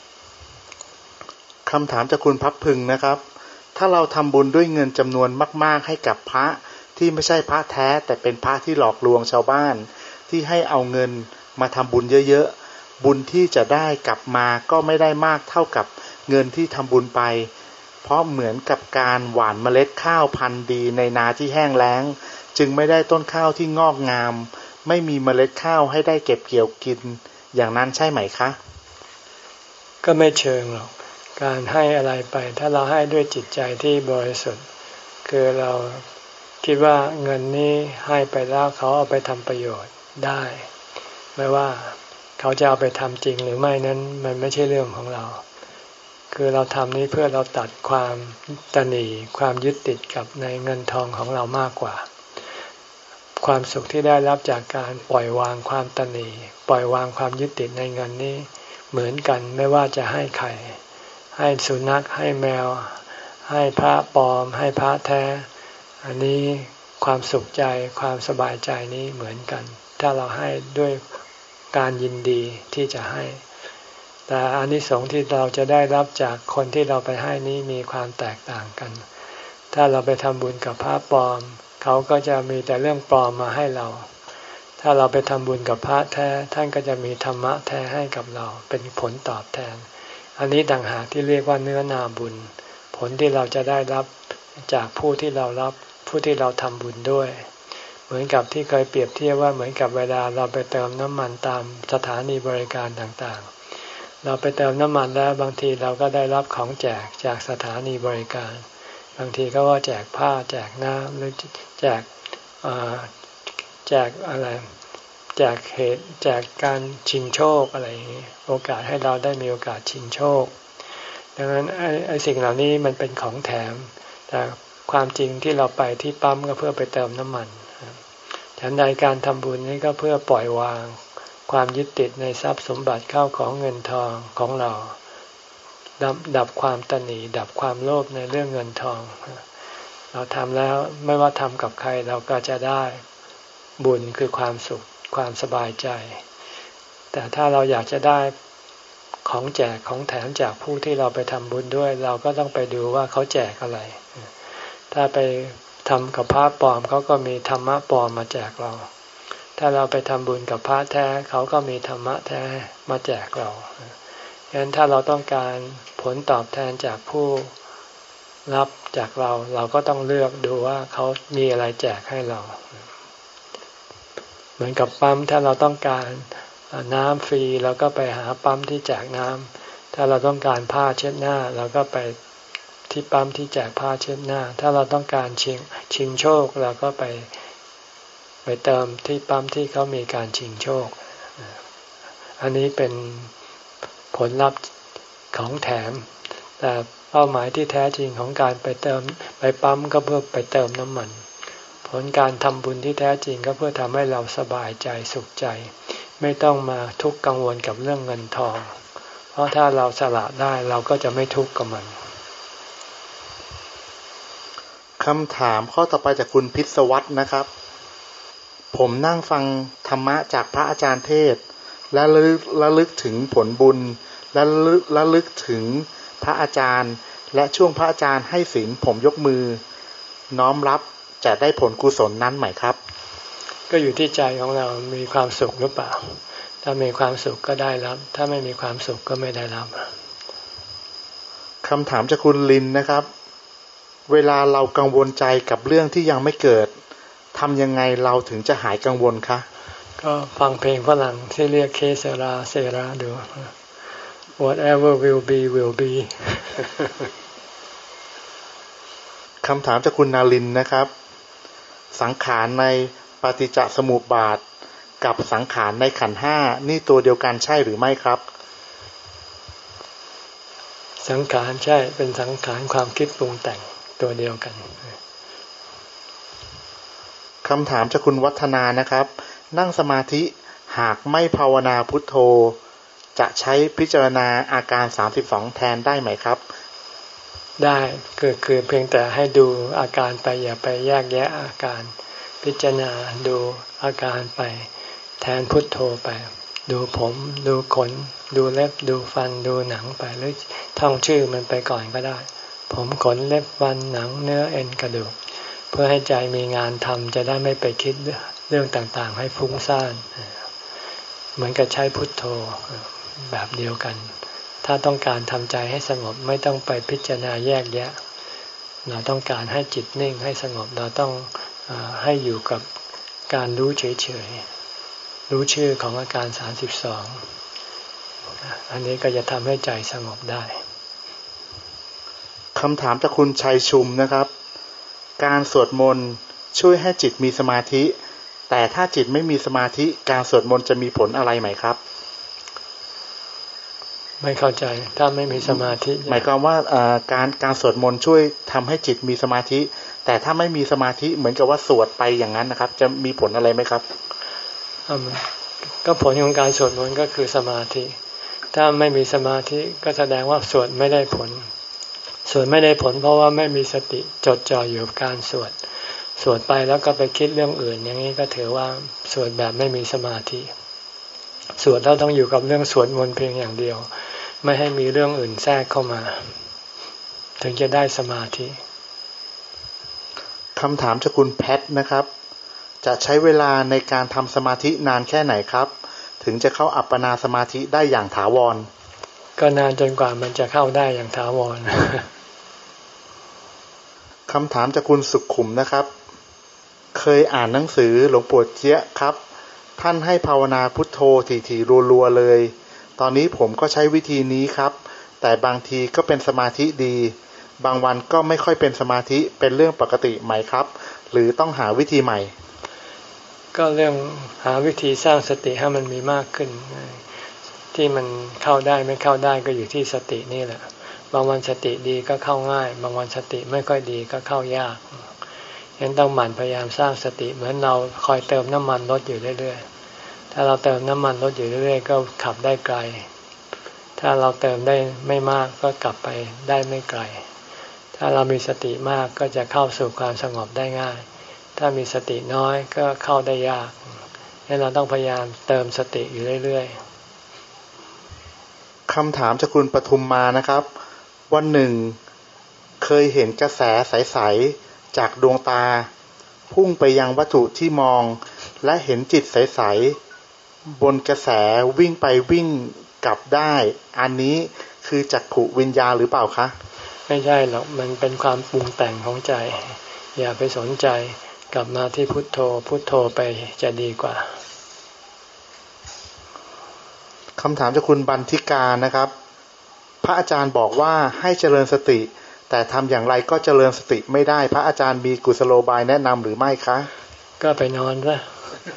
คำถามจากคุณพับพึงนะครับถ้าเราทำบุญด้วยเงินจำนวนมากๆให้กับพระที่ไม่ใช่พระแท้แต่เป็นพระที่หลอกลวงชาวบ้านที่ให้เอาเงินมาทำบุญเยอะๆบุญที่จะได้กลับมาก็ไม่ได้มากเท่ากับเงินที่ทำบุญไปเพราะเหมือนกับการหว่านเมล็ดข้าวพันธุ์ดีในนาที่แห้งแล้งจึงไม่ได้ต้นข้าวที่งอกงามไม่มีเมล็ดข้าวให้ได้เก็บเกี่ยวกินอย่างนั้นใช่ไหมคะก็ไม่เชิงหรอกการให้อะไรไปถ้าเราให้ด้วยจิตใจที่บริสุทธิ์คือเราคิดว่าเงินนี้ให้ไปแล้วเขาเอาไปทำประโยชน์ได้ไม่ว่าเขาจะเอาไปทำจริงหรือไม่นั้นมันไม่ใช่เรื่องของเราคือเราทำนี้เพื่อเราตัดความตนีความยึดติดกับในเงินทองของเรามากกว่าความสุขที่ได้รับจากการปล่อยวางความตนีปล่อยวางความยึดติดในเงินนี้เหมือนกันไม่ว่าจะให้ใครให้สุนัขให้แมวให้พระปลอมให้พระแท้อันนี้ความสุขใจความสบายใจนี้เหมือนกันถ้าเราให้ด้วยการยินดีที่จะให้แต่อานิสงส์ที่เราจะได้รับจากคนที่เราไปให้นี้มีความแตกต่างกันถ้าเราไปทำบุญกับพระปลอมเขาก็จะมีแต่เรื่องปลอมมาให้เราถ้าเราไปทำบุญกับพระแท้ท่านก็จะมีธรรมะแท้ให้กับเราเป็นผลตอบแทนอันนี้ต่างหากที่เรียกว่าเนื้อนาบุญผลที่เราจะได้รับจากผู้ที่เรารับผู้ที่เราทำบุญด้วยเหมือนกับที่เคยเปรียบเทียบว่าเหมือนกับเวลาเราไปเติมน้ำมันตามสถานีบริการต่างๆเราไปเติมน้ำมันแล้วบางทีเราก็ได้รับของแจกจากสถานีบริการบางทีก็ว่าแจกผ้าแจกน้ำหรือแจกแจกอะไรแจกเหตุแจกการชิงโชคอะไรอย่างนี้โอกาสให้เราได้มีโอกาสชิงโชคดังนั้นไอ้ไอ้สิ่งเหล่านี้มันเป็นของแถมแต่ความจริงที่เราไปที่ปั๊มก็เพื่อไปเติมน้ำมันฉันใดการทำบุญนี้ก็เพื่อปล่อยวางความยึดติดในทรัพย์สมบัติเข้าของเงินทองของเราดับดับความตนีดับความโลภในเรื่องเงินทองเราทำแล้วไม่ว่าทำกับใครเราก็จะได้บุญคือความสุขความสบายใจแต่ถ้าเราอยากจะได้ของแจกของแถมจากผู้ที่เราไปทำบุญด้วยเราก็ต้องไปดูว่าเขาแจกอะไรถ้าไปทำกับพระปลอมเขาก็มีธรรมะปลอมมาแจกเราถ้าเราไปทำบุญกับพระแท้เขาก็มีธรรมะแท้มาแจกเราฉะนั้นถ้าเราต้องการผลตอบแทนจากผู้รับจากเราเราก็ต้องเลือกดูว่าเขามีอะไรแจกให้เราเหมือนกับปั๊มถ้าเราต้องการน้ำฟรีเราก็ไปหาปั๊มที่แจกน้ำถ้าเราต้องการผ้าเช็ดหน้าเราก็ไปที่ปั๊มที่แจกผ้าเช็ดหน้าถ้าเราต้องการชิงชิงโชคเราก็ไปไปเติมที่ปั๊มที่เขามีการชิงโชคอันนี้เป็นผลลัพธ์ของแถมแต่เป้าหมายที่แท้จริงของการไปเติมไปปั๊มก็เพื่อไปเติมน้ำมันผลการทำบุญที่แท้จริงก็เพื่อทำให้เราสบายใจสุขใจไม่ต้องมาทุกข์กังวลกับเรื่องเงินทองเพราะถ้าเราสละได้เราก็จะไม่ทุกข์กับมันคำถามข้อต่อไปจากคุณพิศวัตรนะครับผมนั่งฟังธรรมะจากพระอาจารย์เทศและระลึกระลึกถึงผลบุญและระลึกถึงพระอาจารย์และช่วงพระอาจารย์ให้ศีลผมยกมือน้อมรับจะได้ผลกุศลนั้นไหมครับก็อยู่ที่ใจของเรามีความสุขหรือเปล่าถ้ามีความสุขก็ได้รับถ้าไม่มีความสุขก็ไม่ได้รับคำถามจากคุณลินนะครับเวลาเรากังวลใจกับเรื่องที่ยังไม่เกิดทำยังไงเราถึงจะหายกังวลคะก็ฟังเพลงฝรั่งที่เรียกเคเซราเซราดู whatever will be will be คำถามจากคุณนารินนะครับสังขารในปฏิจจสมุปบาทกับสังขารในขันธ์ห้านี่ตัวเดียวกันใช่หรือไม่ครับสังขารใช่เป็นสังขารความคิดปรุงแต่งตัวเดียวกันคำถามจากคุณวัฒนานะครับนั่งสมาธิหากไม่ภาวนาพุทโธจะใช้พิจารณาอาการสามสิบสองแทนได้ไหมครับได้คือคือเพียงแต่ให้ดูอาการไปอย่าไปแยกแยะอาการพิจารณาดูอาการไปแทนพุทโธไปดูผมดูขนดูเล็บดูฟันดูหนังไปหรือท่องชื่อมันไปก่อนก็ได้ผมขนเล็บฟันหนังเนื้อเอ็นกระดูกเพื่อให้ใจมีงานทำจะได้ไม่ไปคิดเรื่องต่างๆให้ฟุ้งซ่านเหมือนกับใช้พุทโธแบบเดียวกันถ้าต้องการทำใจให้สงบไม่ต้องไปพิจารณาแยกแยะเราต้องการให้จิตนิ่งให้สงบเราต้องเอ่อให้อยู่กับการรู้เฉยๆรู้ชื่อของอาการสามสิบสองอันนี้ก็จะทำให้ใจสงบได้คำถามจากคุณชัยชุมนะครับการสวดมนต์ช่วยให้จิตมีสมาธิแต่ถ้าจิตไม่มีสมาธิการสวดมนต์จะมีผลอะไรไหมครับไม่เข้าใจถ้าไม่มีสมาธิหมายความว่าการการสวดมนต์ช่วยทำให้จิตมีสมาธิแต่ถ้าไม่มีสมาธิเหมือนกับว่าสวดไปอย่างนั้นนะครับจะมีผลอะไรไหมครับก็ผลของการสวดมนต์ก็คือสมาธิถ้าไม่มีสมาธิก็แสดงว่าสวดไม่ได้ผลสวดไม่ได้ผลเพราะว่าไม่มีสติจดจ่ออยู่กับการสวดสวดไปแล้วก็ไปคิดเรื่องอื่นอย่างนี้ก็ถือว่าสวดแบบไม่มีสมาธิสวดแล้วต้องอยู่กับเรื่องสวดมนต์เพียงอย่างเดียวไม่ให้มีเรื่องอื่นแทรกเข้ามาถึงจะได้สมาธิคำถามจากคุณแพทนะครับจะใช้เวลาในการทำสมาธินานแค่ไหนครับถึงจะเข้าอัปปนาสมาธิได้อย่างถาวรก็นานจนกว่ามันจะเข้าได้อย่างถาวรคำถามจากคุณสุขขุมนะครับเคยอ่านหนังสือหลวงปู่เจี๊ยครับท่านให้ภาวนาพุทโธถี่ๆรัวๆเลยตอนนี้ผมก็ใช้วิธีนี้ครับแต่บางทีก็เป็นสมาธิดีบางวันก็ไม่ค่อยเป็นสมาธิเป็นเรื่องปกติไหมครับหรือต้องหาวิธีใหม่ก็เรื่องหาวิธีสร้างสติให้มันมีมากขึ้นที่มันเข้าได้ไม่เข้าได้ก็อยู่ที่สตินี่แหละบางวันสติดีก็เข้าง่ายบางวันสติไม่ค่อยดีก็เข้ายากฉะนั้นต้องหมั่นพยายามสร้างสติเหมือนเราคอยเติมน้ำมันรถอยู่เรื่อยๆถ้าเราเติมน้ำมันรถอยู่เรื่อยๆก็ขับได้ไกลถ้าเราเติมได้ไม่มากก็กลับไปได้ไม่ไกลถ้าเรามีสติมากก็จะเข้าสู่ความสงบได้ง่ายถ้ามีสติน้อยก็เข้าได้ยากฉะนั้นเราต้องพยายามเติมสติอยู่เรื่อยๆคำถามจากคุณปทุมมานะครับวันหนึ่งเคยเห็นกระแสใสๆจากดวงตาพุ่งไปยังวัตถุที่มองและเห็นจิตใสๆบนกระแสวิ่งไปวิ่งกลับได้อันนี้คือจักขุวิญญาณหรือเปล่าคะไม่ใช่หรอกมันเป็นความปรุงแต่งของใจอย่าไปสนใจกลับมาที่พุทโธพุทโธไปจะดีกว่าคำถามจากคุณบันทิกานะครับพระอาจารย์บอกว่าให้เจริญสติแต่ทำอย่างไรก็เจริญสติไม่ได้พระอาจารย์มีกุศโลบายแนะนำหรือไม่คะก็ไปนอนซะ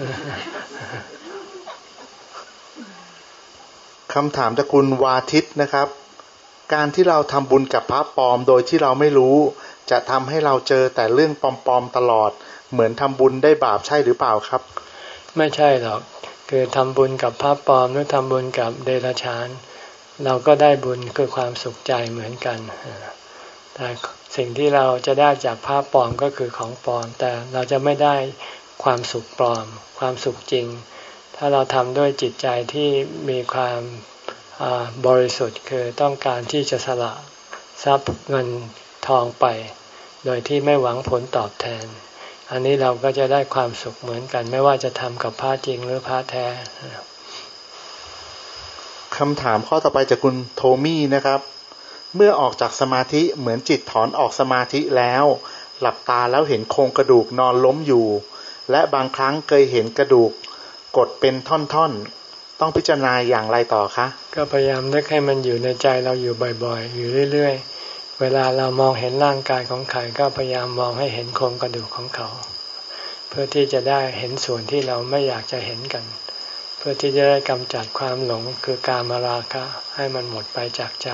คำถามจากคุณวาทิตนะครับการที่เราทำบุญกับพระปลอมโดยที่เราไม่รู้จะทำให้เราเจอแต่เรื่องปลอมๆตลอดเหมือนทำบุญได้บาปใช่หรือเปล่าครับไม่ใช่หรอกคือทำบุญกับพระปลอมหรือทำบุญกับเดรัจฉานเราก็ได้บุญคือความสุขใจเหมือนกันแต่สิ่งที่เราจะได้จากพระปลอมก็คือของปลอมแต่เราจะไม่ได้ความสุขปลอมความสุขจริงถ้าเราทำด้วยจิตใจที่มีความบริสุทธิ์คือต้องการที่จะสละทรัพย์เงินทองไปโดยที่ไม่หวังผลตอบแทนอันนี้เราก็จะได้ความสุขเหมือนกันไม่ว่าจะทำกับพระจริงหรือพระแท้คำถามข้อต่อไปจากคุณโทมี่นะครับเมื่อออกจากสมาธิเหมือนจิตถอนออกสมาธิแล้วหลับตาแล้วเห็นโครงกระดูกนอนล้มอยู่และบางครั้งเคยเห็นกระดูกกดเป็นท่อนๆต้องพิจารณาอย่างไรต่อคะก็พยายามนึกให้มันอยู่ในใจเราอยู่บ่อยๆอยู่เรื่อยๆเวลาเรามองเห็นร่างกายของใครก็พยายามมองให้เห็นโครงกระดูกของเขาเพื่อที่จะได้เห็นส่วนที่เราไม่อยากจะเห็นกันเพื่อที่จะได้กำจัดความหลงคือกามราคะให้มันหมดไปจากใจ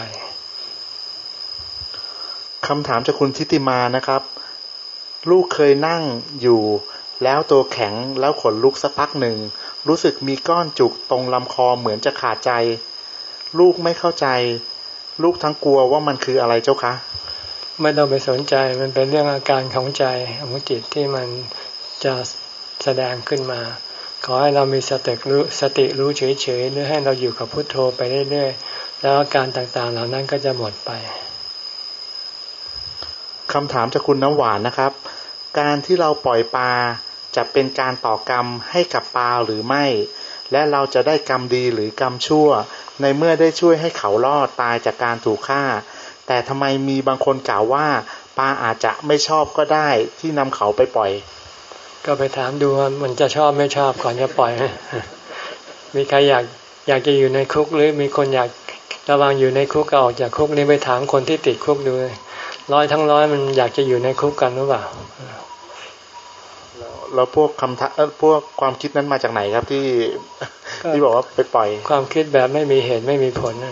คำถามจากคุณทิติมานะครับลูกเคยนั่งอยู่แล้วตัวแข็งแล้วขนลุกสักพักหนึ่งรู้สึกมีก้อนจุกตรงลำคอเหมือนจะขาดใจลูกไม่เข้าใจลูกทั้งกลัวว่ามันคืออะไรเจ้าคะไม่ต้องไปสนใจมันเป็นเรื่องอาการของใจของจิตที่มันจะแสดงขึ้นมาขอให้เรามีสติรู้สติรู้เฉยๆหรือให้เราอยู่กับพุทโธไปเรื่อยๆแล้วอาการต่างๆเหล่านั้นก็จะหมดไปคำถามจากคุณน้ำหวานนะครับการที่เราปล่อยปลาจะเป็นการต่อกรรมให้กับปลาหรือไม่และเราจะได้กรรมดีหรือกรรมชั่วในเมื่อได้ช่วยให้เขารอดตายจากการถูกฆ่าแต่ทำไมมีบางคนกล่าวว่าปลาอาจจะไม่ชอบก็ได้ที่นำเขาไปปล่อยก็ไปถามดูว่ามันจะชอบไม่ชอบก่อนจะปล่อย มีใครอยากอยากจะอยู่ในคุกหรือมีคนอยากระวังอยู่ในคุกก็ออกจากคุกนี้ไปถามคนที่ติดคุกดูร้อยทั้งร้อยมันอยากจะอยู่ในคุกกันหรือเปล่าแล้วพวกคำทักพวกความคิดนั้นมาจากไหนครับที่ที่บอกว่าไปปล่อยความคิดแบบไม่มีเหตุไม่มีผลนะ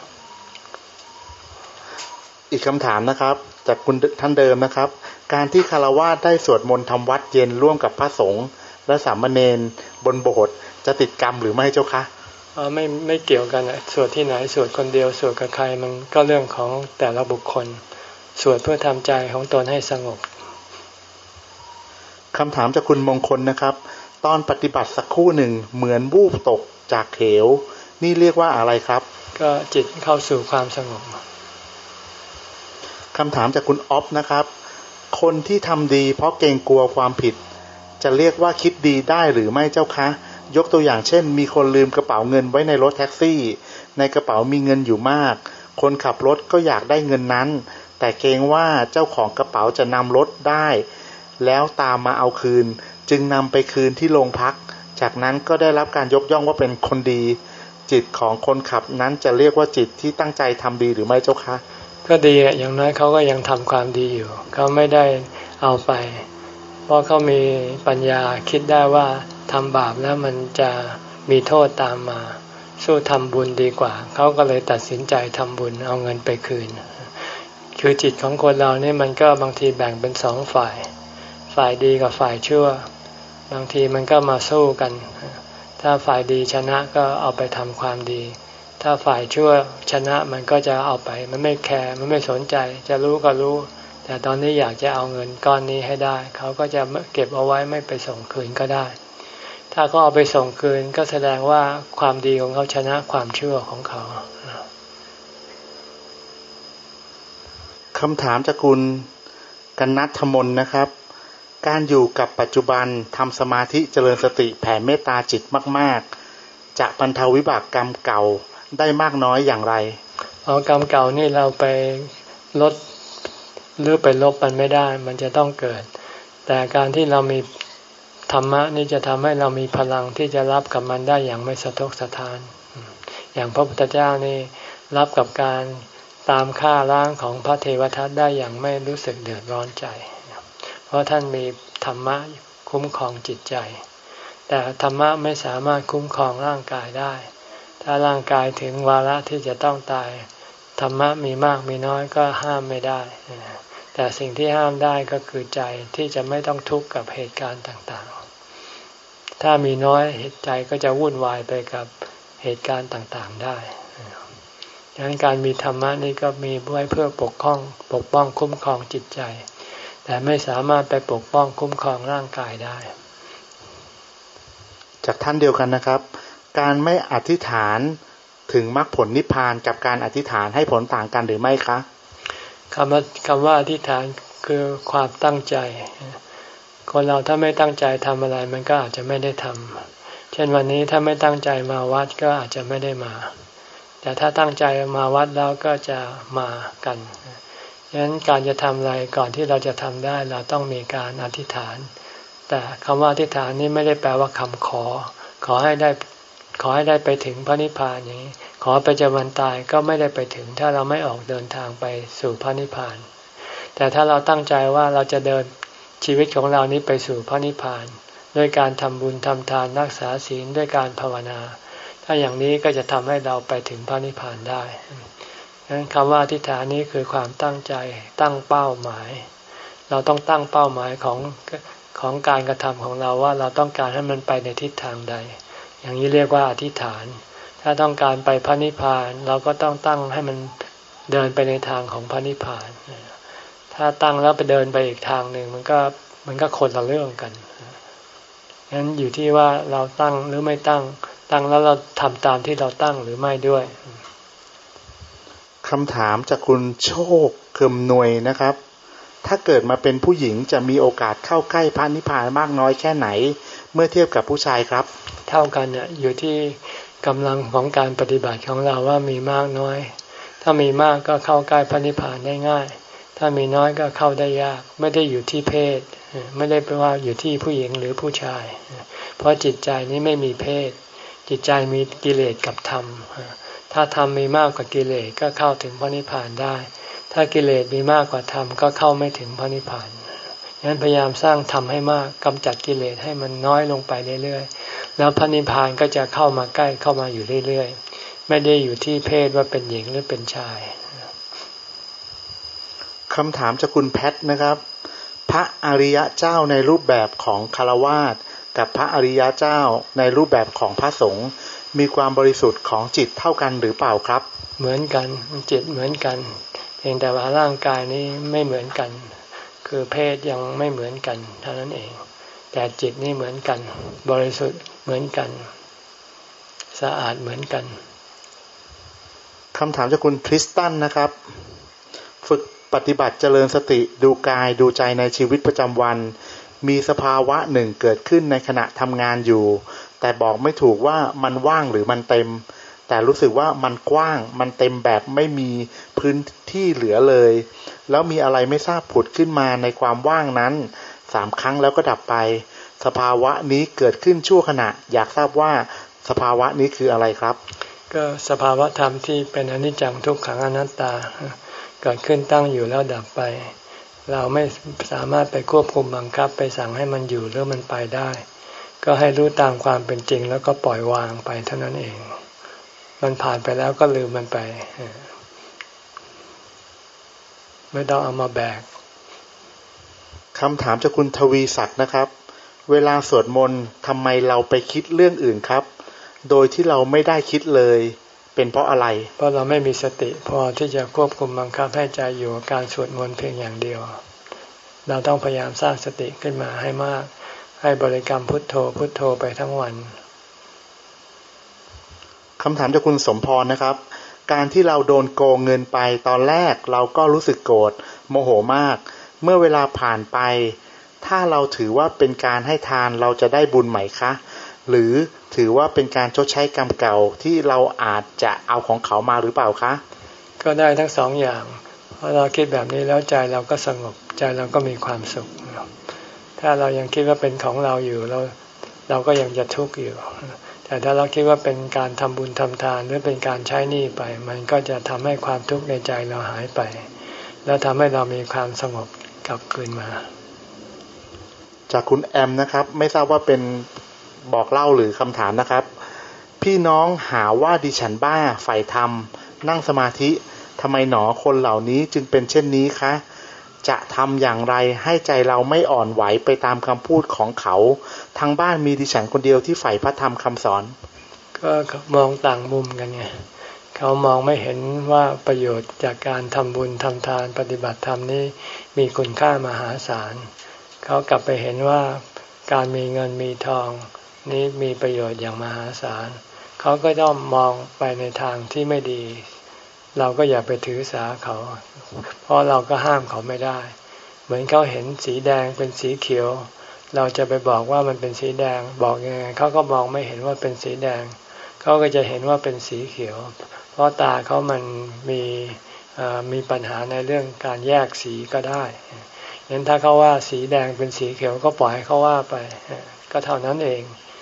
อีกคำถามนะครับจากคุณท่านเดิมนะครับการที่ฆราวาสได้สวดมนต์ทำวัดเย็นร่วมกับพระสงฆ์และสามเณรบนโบสถ์จะติดกรรมหรือไม่เจ้าคะอ๋อไม่ไม่เกี่ยวกันอ่ะสวดที่ไหนสวดคนเดียวสวดกับใครมันก็เรื่องของแต่ละบุคคลสวดเพื่อทำใจของตนให้สงบคำถามจากคุณมงคลนะครับตอนปฏิบัติสักครู่หนึ่งเหมือนวูบตกจากเหวนี่เรียกว่าอะไรครับก็จิตเข้าสู่ความสงบคำถามจากคุณอ๊อฟนะครับคนที่ทำดีเพราะเกรงกลัวความผิดจะเรียกว่าคิดดีได้หรือไม่เจ้าคะยกตัวอย่างเช่นมีคนลืมกระเป๋าเงินไว้ในรถแท็กซี่ในกระเป๋ามีเงินอยู่มากคนขับรถก็อยากได้เงินนั้นแต่เกรงว่าเจ้าของกระเป๋าจะนำรถได้แล้วตามมาเอาคืนจึงนำไปคืนที่โรงพักจากนั้นก็ได้รับการยกย่องว่าเป็นคนดีจิตของคนขับนั้นจะเรียกว่าจิตที่ตั้งใจทำดีหรือไม่เจ้าคะก็ดีอย่างน้อยเขาก็ยังทำความดีอยู่เขาไม่ได้เอาไปเพราะเขามีปัญญาคิดได้ว่าทำบาปแล้วมันจะมีโทษตามมาสู้ทำบุญดีกว่าเขาก็เลยตัดสินใจทำบุญเอาเงินไปคืนคือจิตของคนเราเนี่ยมันก็บางทีแบ่งเป็นสองฝ่ายฝ่ายดีกับฝ่ายชั่วบางทีมันก็มาสู้กันถ้าฝ่ายดีชนะก็เอาไปทำความดีถ้าฝ่ายชั่วชนะมันก็จะเอาไปมันไม่แคร์มันไม่สนใจจะรู้ก็รู้แต่ตอนนี้อยากจะเอาเงินก้อนนี้ให้ได้เขาก็จะเก็บเอาไว้ไม่ไปส่งคืนก็ได้ถ้าเขาเอาไปส่งคืนก็แสดงว่าความดีของเขาชนะความชั่วของเขาคำถามจากคุณกนัทธมนนะครับการอยู่กับปัจจุบันทำสมาธิเจริญสติแผ่เมตตาจิตมากๆจะบรรเทาวิบากกรรมเก่าได้มากน้อยอย่างไรเอากรรมเก่านี่เราไปลดหรือไปลบมันไม่ได้มันจะต้องเกิดแต่การที่เรามีธรรมะนี่จะทำให้เรามีพลังที่จะรับกับมันได้อย่างไม่สะทกสะท้านอย่างพระพุทธเจ้านี่รับกับการตามฆ่าล้างของพระเทวทัตได้อย่างไม่รู้สึกเดือดร้อนใจเพราะท่านมีธรรมะคุ้มครองจิตใจแต่ธรรมะไม่สามารถคุ้มครองร่างกายได้ถ้าร่างกายถึงวาระที่จะต้องตายธรรมะมีมากมีน้อยก็ห้ามไม่ได้แต่สิ่งที่ห้ามได้ก็คือใจที่จะไม่ต้องทุกข์กับเหตุการณ์ต่างๆถ้ามีน้อยใจก็จะวุ่นวายไปกับเหตุการณ์ต่างๆได้ดังนั้นการมีธรรมะนี่ก็มีไว้เพื่อปกป้องปกป้องคุ้มครองจิตใจแต่ไม่สามารถไปปกป้องคุ้มครองร่างกายได้จากท่านเดียวกันนะครับการไม่อธิษฐานถึงมรรคผลนิพพานกับการอธิษฐานให้ผลต่างกันหรือไม่คะคำว่าคำว่าอธิษฐานคือความตั้งใจคนเราถ้าไม่ตั้งใจทำอะไรมันก็อาจจะไม่ได้ทำเช่นวันนี้ถ้าไม่ตั้งใจมาวัดก็อาจจะไม่ได้มาแต่ถ้าตั้งใจมาวัดแล้วก็จะมากันฉะนั้นการจะทำอะไรก่อนที่เราจะทำได้เราต้องมีการอธิษฐานแต่คำว่าอธิษฐานนี่ไม่ได้แปลว่าคำขอขอให้ได้ขอให้ได้ไปถึงพระนิพพานอย่างนี้ขอไปจนวันตายก็ไม่ได้ไปถึงถ้าเราไม่ออกเดินทางไปสู่พระนิพพานแต่ถ้าเราตั้งใจว่าเราจะเดินชีวิตของเรานี้ไปสู่พระนิพพานด้วยการทำบุญทำทานรักษาศีลด้วยการภาวนาถ้าอย่างนี้ก็จะทำให้เราไปถึงพระนิพพานได้ดังนั้นคำว่าอธิษฐานนี้คือความตั้งใจตั้งเป้าหมายเราต้องตั้งเป้าหมายของของการกระทำของเราว่าเราต้องการให้มันไปในทิศทางใดอย่างนี้เรียกว่าอธิษฐานถ้าต้องการไปพระนิพพานเราก็ต้องตั้งให้มันเดินไปในทางของพระนิพพานถ้าตั้งแล้วไปเดินไปอีกทางหนึ่งมันก็มันก็คนละเรื่องกันงั้นอยู่ที่ว่าเราตั้งหรือไม่ตั้งตั้งแล้วเราทำตามที่เราตั้งหรือไม่ด้วยคำถามจากคุณโชคเคิมนวยนะครับถ้าเกิดมาเป็นผู้หญิงจะมีโอกาสเข้าใกล้พระนิพพานมากน้อยแค่ไหนเมื่อเทียบกับผู้ชายครับเท่ากันเนี่ยอยู่ที่กำลังของการปฏิบัติของเราว่ามีมากน้อยถ้ามีมากก็เข้าใกล้พระนิพพานได้ง่ายถ้ามีน้อยก็เข้าได้ยากไม่ได้อยู่ที่เพศไม่ได้แปลว่าอยู่ที่ผู้หญิงหรือผู้ชายเพราะจิตใจนี้ไม่มีเพศจิตใจมีกิเลสกับธรรมถ้าธรรมมีมากกว่ากิเลสก็เข้าถึงพระนิพพานได้ถ้ากิเลสมีมากกว่าธรรมก็เข้าไม่ถึงพระนิพพานงั้นพยายามสร้างธรรมให้มากกำจัดกิเลสให้มันน้อยลงไปเรื่อยๆแล้วพระนิพพานก็จะเข้ามาใกล้เข้ามาอยู่เรื่อยๆไม่ได้อยู่ที่เพศว่าเป็นหญิงหรือเป็นชายคำถามจากคุณแพทนะครับพระอริยเจ้าในรูปแบบของฆราวาสกับพระอริยเจ้าในรูปแบบของพระสงฆ์มีความบริสุทธิ์ของจิตเท่ากันหรือเปล่าครับเหมือนกันจิตเหมือนกันเพียงแต่ว่าร่างกายนี้ไม่เหมือนกันคือเพศยังไม่เหมือนกันเท่านั้นเองแต่จิตนี่เหมือนกันบริสุทธิ์เหมือนกันสะอาดเหมือนกันคำถามจากคุณคริสตันนะครับฝึกปฏิบัติเจริญสติดูกายดูใจในชีวิตประจำวันมีสภาวะหนึ่งเกิดขึ้นในขณะทำงานอยู่แต่บอกไม่ถูกว่ามันว่างหรือมันเต็มแต่รู้สึกว่ามันกว้างมันเต็มแบบไม่มีพื้นที่เหลือเลยแล้วมีอะไรไม่ทราบผุดขึ้นมาในความว่างนั้นสามครั้งแล้วก็ดับไปสภาวะนี้เกิดขึ้นชั่วขณะอยากทราบว่าสภาวะนี้คืออะไรครับก็สภาวะธรรมที่เป็นอนิจจังทุกขังอนัตตาเกิดขึ้นตั้งอยู่แล้วดับไปเราไม่สามารถไปควบคุมบังคับไปสั่งให้มันอยู่หรือมันไปได้ก็ให้รู้ตามความเป็นจริงแล้วก็ปล่อยวางไปเท่านั้นเองมันผ่านไปแล้วก็ลืมมันไปไม่ต้องเอามาแบกคำถามจากคุณทวีศักดิ์นะครับเวลาสวดมนต์ทำไมเราไปคิดเรื่องอื่นครับโดยที่เราไม่ได้คิดเลยเป็นเพราะอะไรเพราะเราไม่มีสติพอที่จะควบคุมบังคับให้ใจอยู่กับการสวดมนต์เพียงอย่างเดียวเราต้องพยายามสร้างสติขึ้นมาให้มากให้บริกรรมพุทโธพุทโธไปทั้งวันคำถามจากคุณสมพรนะครับการที่เราโดนโกงเงินไปตอนแรกเราก็รู้สึกโกรธโมโหมากเมื่อเวลาผ่านไปถ้าเราถือว่าเป็นการให้ทานเราจะได้บุญไหมคะหรือถือว่าเป็นการชดใช้กรรมเก่าที่เราอาจจะเอาของเขามาหรือเปล่าคะก็ได้ทั้งสองอย่างเพราะเราคิดแบบนี้แล้วใจเราก็สงบใจเราก็มีความสุขถ้าเรายังคิดว่าเป็นของเราอยู่เราเราก็ยังจะทุกข์อยู่แต่ถ้าเราคิดว่าเป็นการทำบุญทำทานหรือเป็นการใช้หนี้ไปมันก็จะทำให้ความทุกข์ในใจเราหายไปแล้วทำให้เรามีความสงบกลับคืนมาจากคุณแอมนะครับไม่ทราบว่าเป็นบอกเล่าหรือคำถามนะครับพี่น้องหาว่าดิฉันบ้าใฝ่ธรรมนั่งสมาธิทำไมหนอคนเหล่านี้จึงเป็นเช่นนี้คะจะทำอย่างไรให้ใจเราไม่อ่อนไหวไปตามคำพูดของเขาทางบ้านมีดิฉันคนเดียวที่ใฝ่พระธรรมคำสอนก็มองต่างมุมกันไงเขามองไม่เห็นว่าประโยชน์จากการทำบุญทำทานปฏิบัติธรรมนี้มีคุณค่ามหาศาลเขากลับไปเห็นว่าการมีเงินมีทองนี้มีประโยชน์อย่างมหาศาลเขาก็ต้องมองไปในทางที่ไม่ดีเราก็อย่าไปถือสาเขาเพราะเราก็ห้ามเขาไม่ได้เหมือนเขาเห็นสีแดงเป็นสีเขียวเราจะไปบอกว่ามันเป็นสีแดงบอกยังไงเขาก็มองไม่เห็นว่าเป็นสีแดงเขาก็จะเห็นว่าเป็นสีเขียวเพราะตาเขามันมีมีปัญหาในเรื่องการแยกสีก็ได้งั้นถ้าเขาว่าสีแดงเป็นสีเขียวก็ปล่อยให้เขาว่าไปก็เท่านั้นเอง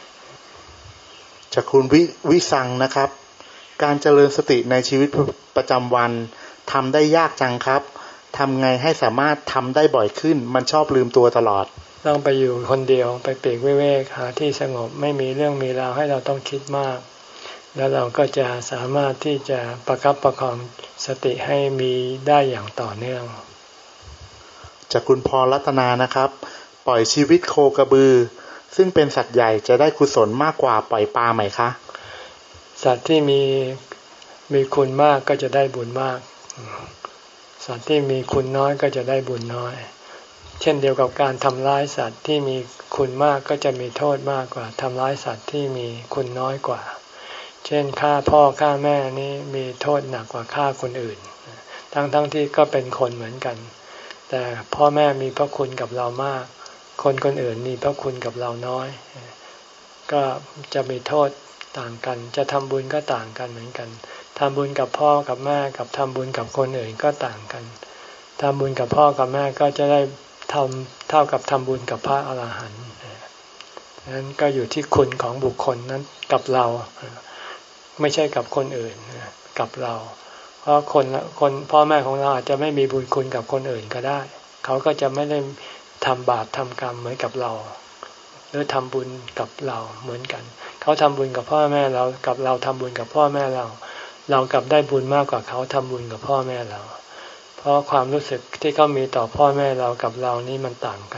จากคุณวิวิสังนะครับการเจริญสติในชีวิตประจำวันทำได้ยากจังครับทำไงให้สามารถทำได้บ่อยขึ้นมันชอบลืมตัวตลอดต้องไปอยู่คนเดียวไปปีกวิเวกหาที่สงบไม่มีเรื่องมีราวให้เราต้องคิดมากแล้วเราก็จะสามารถที่จะประคับประคองสติให้มีได้อย่างต่อเนื่องจากคุณพรรัตนานะครับปล่อยชีวิตโคกระบือซึ่งเป็นสัตว์ใหญ่จะได้กุศลมากกว่าปล่อยปลาไหมคะสัตว์ที่มีมีคุณมากก็จะได้บุญมากสัตว์ที่มีคุณน้อยก็จะได้บุญน้อยเช่นเดียวกับการทำร้ายสัตว์ที่มีคุณมากก็จะมีโทษมากกว่าทำร้ายสัตว์ที่มีคุณน้อยกว่าเช่นฆ่าพ่อฆ่าแม่นี่มีโทษหนักกว่าฆ่าคนอื่นทั้งทั้งที่ก็เป็นคนเหมือนกันแต่พ่อแม่มีพระคุณกับเรามากคนคนอื่นมีพระคุณกับเราน้อยก็จะมีโทษต่างกันจะทำบุญก็ต่างกันเหมือนกันทำบุญกับพ่อกับแม่กับทำบุญกับคนอื่นก็ต่างกันทำบุญกับพ่อกับแม่ก็จะได้ทำเท่ากับทำบุญกับพระอรหันต์นั้นก็อยู่ที่คุณของบุคคลนั้นกับเราไม่ใช่กับคนอื่นกับเราเพราะคนคนพ่อแม่ของเราอาจจะไม่มีบุญคุณกับคนอื่นก็ได้เขาก็จะไม่ได้ทำบาปทำกรรมเหมือนกับเราหรือทำบุญกับเราเหมือนกันเขาทำบุญกับพ่อแม่เรากับเราทำบุญกับพ่อแม่เราเรากลับได้บุญมากกว่าเขาทำบุญกับพ่อแม่เราเพราะความรู้สึกที่เขามีต่อพ่อแม่เรากับเรานี่มันต่างกัน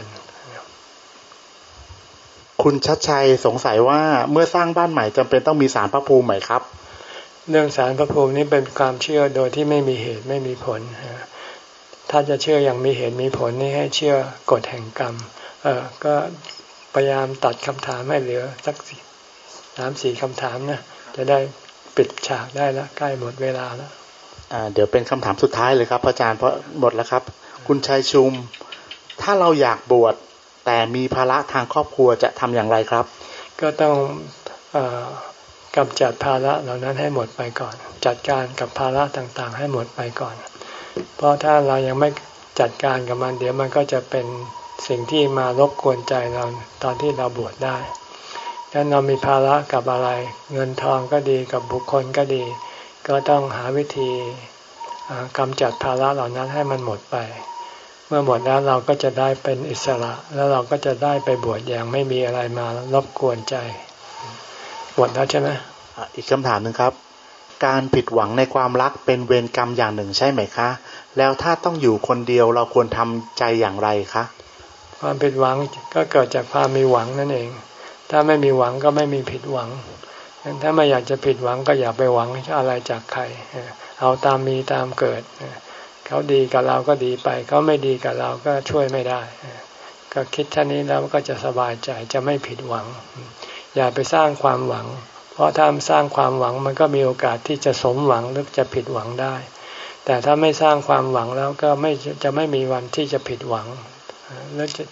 คุณชัดชัยสงสัยว่าเมื่อสร้างบ้านใหม่จำเป็นต้องมีศาลพระภูมิไหมครับเรื่องศาลพระภูมินี้เป็นความเชื่อโดยที่ไม่มีเหตุไม่มีผลถ้าจะเชื่ออย่างมีเหตุมีผลนี่ให้เชื่อกฎแห่งกรรมเออก็พยายามตัดคำถามให้เหลือสักสามสี่คำถามนะจะได้ปิดฉากได้แล้วใกล้หมดเวลาแล้วอ่าเดี๋ยวเป็นคำถามสุดท้ายเลยครับอาจารย์เพราะหมดแล้วครับคุณชัยชุมถ้าเราอยากบวชแต่มีภาระทางครอบครัวจะทำอย่างไรครับก็ต้องเอ่อกำจัดภาระเหล่านั้นให้หมดไปก่อนจัดการกับภาระต่างๆให้หมดไปก่อนเพราะถ้าเรายังไม่จัดการกับมันเดี๋ยวมันก็จะเป็นสิ่งที่มารบกวนใจเราตอนที่เราบวชได้ถ้าเรามีภาระกับอะไรเงินทองก็ดีกับบุคคลก็ดีก็ต้องหาวิธีกำจัดภาระเหล่านั้นให้มันหมดไปเมื่อหมดแล้วเราก็จะได้เป็นอิสระแล้วเราก็จะได้ไปบวชอย่างไม่มีอะไรมารบกวนใจหมดแล้วใช่ไหมอีกคำถามหนึ่งครับการผิดหวังในความรักเป็นเวรกรรมอย่างหนึ่งใช่ไหมคะแล้วถ้าต้องอยู่คนเดียวเราควรทำใจอย่างไรคะความผิดหวังก็เกิดจากความมีหวังนั่นเองถ้าไม่มีหวังก็ไม่มีผิดหวังถ้าไม่อยากจะผิดหวังก็อย่าไปหวังอะไรจากใครเอาตามมีตามเกิดเขาดีกับเราก็ดีไปเขาไม่ดีกับเราก็ช่วยไม่ได้ก็คิดแค่นี้แล้วก็จะสบายใจจะไม่ผิดหวังอย่าไปสร้างความหวังเพราะถ้าสร้างความหวังมันก็มีโอกาสที่จะสมหวังหรือจะผิดหวังได้แต่ถ้าไม่สร้างความหวังแล้วก็ไม่จะไม่มีวันที่จะผิดหวังแล้วจะ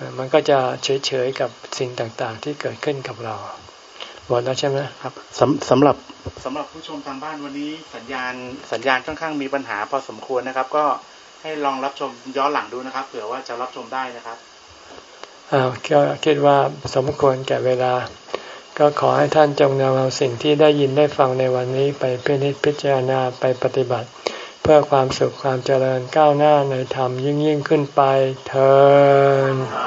มันก็จะเฉยๆกับสิ่งต่างๆที่เกิดขึ้นกับเราหมดแล้วใช่ไหมครับสำสำหรับสำหรับผู้ชมทางบ้านวันนี้สัญญาณสัญญาณค่อนข้างมีปัญหาพอสมควรนะครับก็ให้ลองรับชมย้อนหลังดูนะครับเผื่อว่าจะรับชมได้นะครับอ้าวก็คิดว่าสมควรแก่เวลาก็ขอให้ท่านจงนำเอาสิ่งที่ได้ยินได้ฟังในวันนี้ไปพินิจพิจารณาไปปฏิบัติเพื่อความสุขความเจริญก้าวหน้าในธรรมยิ่งยิ่งขึ้นไปเทอญ